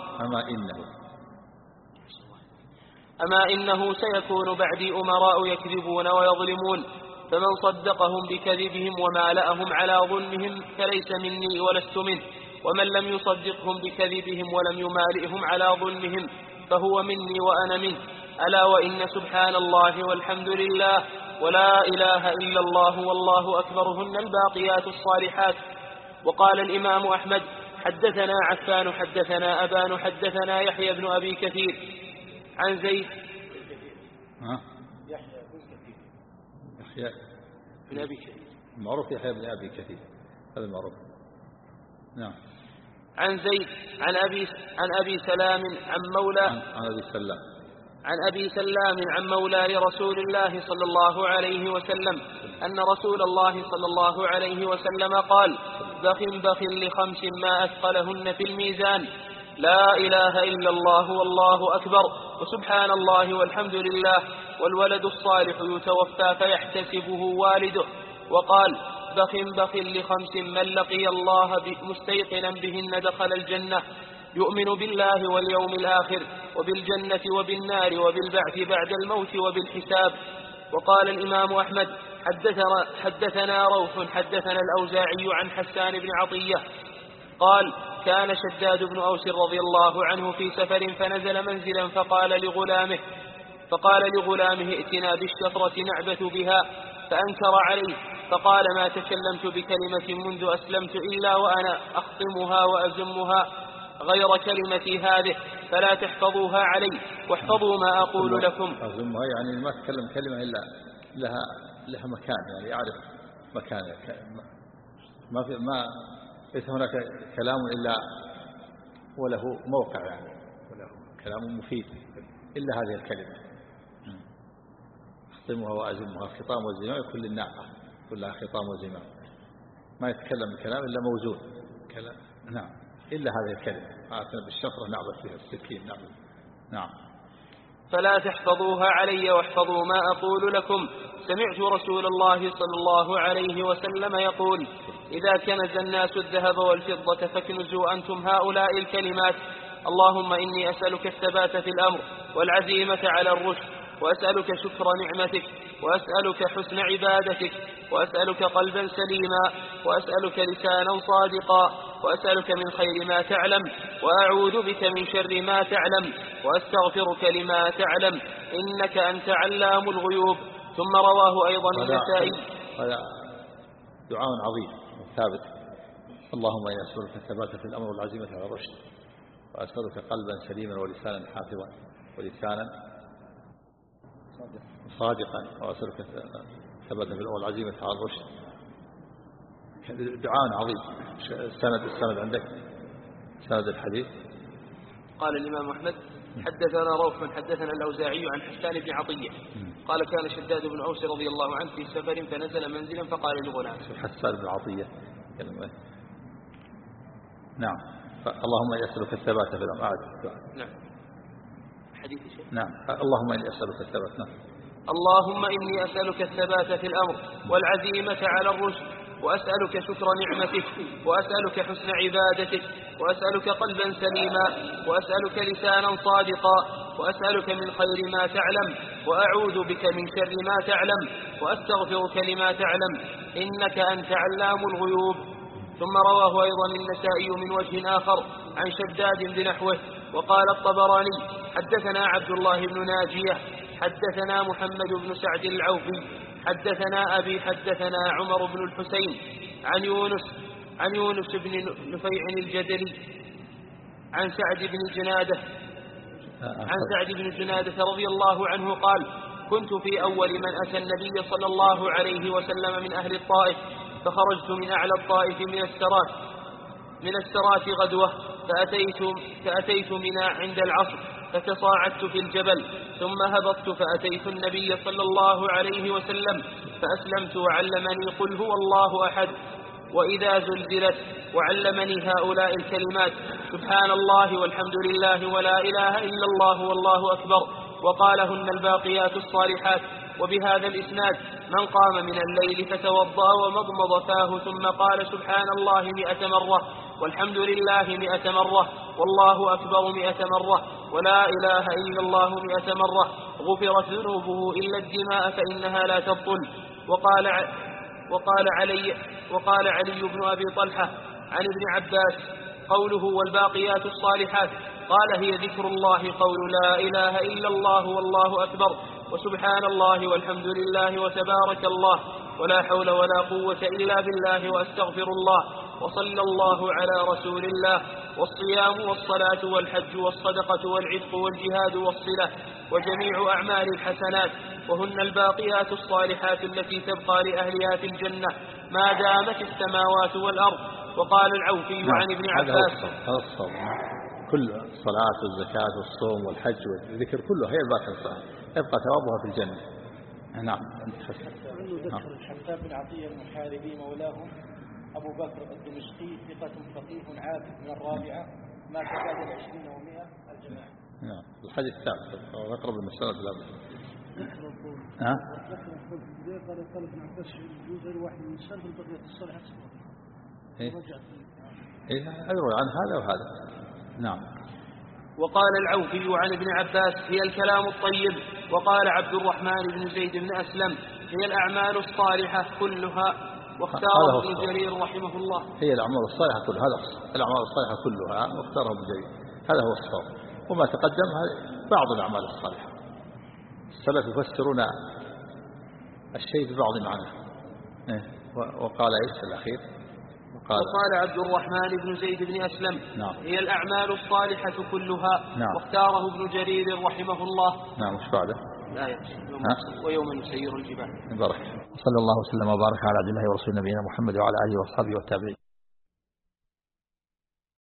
Speaker 1: أما إنه سيكون بعدي أمراء يكذبون ويظلمون، فمن صدقهم بكذبهم ومالأهم على ظلمهم فليس مني ولست منه، ومن لم يصدقهم بكذبهم ولم يمالئهم على ظلمهم فهو مني وأنا منه. ألا وإن سبحان الله والحمد لله ولا إله إلا الله والله أكبرهن الباقيات الصالحات. وقال الإمام أحمد حدثنا عفان حدثنا أبان حدثنا يحيى بن أبي كثير عن زيد
Speaker 2: يحيى
Speaker 1: بن أبي كثير
Speaker 2: معروف يحيى بن أبي كثير هذا المعروف. نعم.
Speaker 1: عن زيد عن أبي سلام عن أبي سلام عن مولى لرسول الله صلى الله عليه وسلم أن رسول الله صلى الله عليه وسلم قال بخ لخمس ما أثقلهن في الميزان: لا إله إلا الله والله أكبر وسبحان الله والحمد لله والولد الصالح يتوفى فيحتسبه والده. وقال بخ لخمس من لقي الله مستيقنا بهن دخل الجنة: يؤمن بالله واليوم الآخر وبالجنة وبالنار وبالبعث بعد الموت وبالحساب. وقال الإمام أحمد حدثنا روح حدثنا الأوزاعي عن حسان بن عطية قال كان شداد بن أوس رضي الله عنه في سفر فنزل منزلا فقال لغلامه ائتنا بالشفرة نعبث بها، فأنكر عليه فقال ما تكلمت بكلمة منذ أسلمت إلا وأنا أخطمها وأزمها غير كلمتي هذه، فلا تحفظوها علي واحفظوا ما أقول لكم.
Speaker 2: أزمها يعني ما تكلم كلمة إلا لها مكان، يعني يعرف مكانه، ما ليس هناك كلام إلا وله موقع، يعني وله كلام مفيد إلا هذه الكلمة. أخطمها وأزمها، الخطام والزمام يكون للناقة كلها خطام وزمام، ما يتكلم بكلام إلا موزون كلام. نعم، إلا هذه الكلمة آتنا بالشفرة نعبث بها السكين. نعم.
Speaker 1: فلا تحفظوها علي واحفظوا ما أقول لكم. سمعت رسول الله صلى الله عليه وسلم يقول إذا كنز الناس الذهب والفضة فاكنزوا أنتم هؤلاء الكلمات: اللهم إني أسألك الثبات في الأمر والعزيمة على الرشد، وأسألك شكر نعمتك، وأسألك حسن عبادتك، وأسألك قلبا سليما، وأسألك لسانا صادقا، وأسألك من خير ما تعلم، وأعوذ بك من شر ما تعلم، وأستغفرك لما تعلم، إنك أنت علام الغيوب. ثم رواه أيضا النسائي.
Speaker 2: هذا دعاء عظيم ثابت: اللهم إني أسألك الثبات في الأمر والعزيمة على الرشد، وأسألك قلبا سليما ولسانا حافظا ولسانا صادقا، وأسألك الثبات في الأمر والعزيمة على الرشد. دعاء عظيم. السند عندك سند الحديث.
Speaker 1: قال الإمام أحمد حدثنا روح حدثنا الأوزاعي عن حسان بن عطية قال كان شداد بن أوس رضي الله عنه في سفر فنزل منزلا فقال لغلام.
Speaker 2: حسان بن عطية. نعم. اللهم إني أسألك الثبات في الأمر.
Speaker 1: نعم. حديث شيء.
Speaker 2: نعم. اللهم إني أسألك الثبات. نعم.
Speaker 1: اللهم إني أسألك الثبات في الأمر والعزيمة على الرشد، وأسألك شكر نعمتك، وأسألك حسن عبادتك، وأسألك قلبا سليما، وأسألك لسانا صادقا، وأسألك من خير ما تعلم، وأعوذ بك من شر ما تعلم، وأستغفرك لما تعلم، إنك أنت علام الغيوب. ثم رواه أيضا النسائي من وجه آخر عن شداد بنحوه. وقال الطبراني حدثنا عبد الله بن ناجية حدثنا محمد بن سعد العوفي حدثنا أبي حدثنا عمر بن الحسين عن يونس بن نفيع الجدلي عن سعد بن جنادة رضي الله عنه قال كنت في أول من أتى النبي صلى الله عليه وسلم من أهل الطائف، فخرجت من أعلى الطائف من السرات غدوة، فأتيت منى عند العصر، فتصاعدت في الجبل، ثم هبطت فأتيت النبي صلى الله عليه وسلم فأسلمت، وعلمني قل هو الله أحد وإذا زلزلت، وعلمني هؤلاء الكلمات: سبحان الله والحمد لله ولا إله إلا الله والله أكبر، وقالهن الباقيات الصالحات. وبهذا الإسناد: من قام من الليل فتوضأ ومضمض فاه ثم قال سبحان الله 100 مرة، والحمد لله 100 مرة، والله أكبر 100 مرة، ولا إله إلا الله 100 مرة، غفرت ذنوبه إلا الدماء فإنها لا تبطل. وقال علي بن أبي طلحة عن ابن عباس: قوله والباقيات الصالحات، قال: هي ذكر الله، قول لا إله إلا الله والله أكبر، وسبحان الله والحمد لله وتبارك الله، ولا حول ولا قوة إلا بالله، وأستغفر الله، وصلى الله على رسول الله، والصيام والصلاة والحج والصدقة والعتق والجهاد والصلة وجميع أعمال الحسنات، وهن الباقيات الصالحات التي تبقى لأهلها في الجنة ما دامت السماوات والأرض. وقال العوفي عن ابن عباس:
Speaker 2: كل الصلاة والزكاة والصوم والحج والذكر كله هي الباقية، يبقى ثوابها في الجنة. نعم.
Speaker 3: حسان بن عطية المحاربي مولاهم أبو بكر الدمشقي ثقة فقيه عابد من الرابعة، ما تزاد 20 و100 الجماعة.
Speaker 2: نعم. الحديث الثالث أقرب المسألة لا.
Speaker 4: ها؟ قال ابن عباس يجوز غير واحد من السلف البقية الصالحة.
Speaker 2: أروي عن هذا وهذا. نعم.
Speaker 1: وقال العوفي عن ابن عباس: هي الكلام الطيب. وقال عبد الرحمن بن زيد بن أسلم: هي الأعمال الصالحة كلها. واختاره ابن جرير رحمه الله:
Speaker 2: هي الأعمال الصالحة كلها، هذا الأعمال الصالحة كلها، واختاره ابن جرير، هذا هو الصواب. وما تقدم بعض الأعمال الصالحة، السلف يفسرون الشيء ببعض معناه. وقال ايش الأخير؟
Speaker 1: وقال عبد الرحمن بن زيد بن أسلم:
Speaker 2: نعم.
Speaker 1: هي الأعمال الصالحة كلها.
Speaker 2: نعم.
Speaker 1: واختاره ابن جرير رحمه الله.
Speaker 2: نعم. وش بعده؟
Speaker 1: لا يكفي. ويوم نسير الجبال.
Speaker 2: بارك. صلى الله وسلم وبارك على عبد الله ورسول نبينا محمد وعلى آله وأصحابه والتابعين.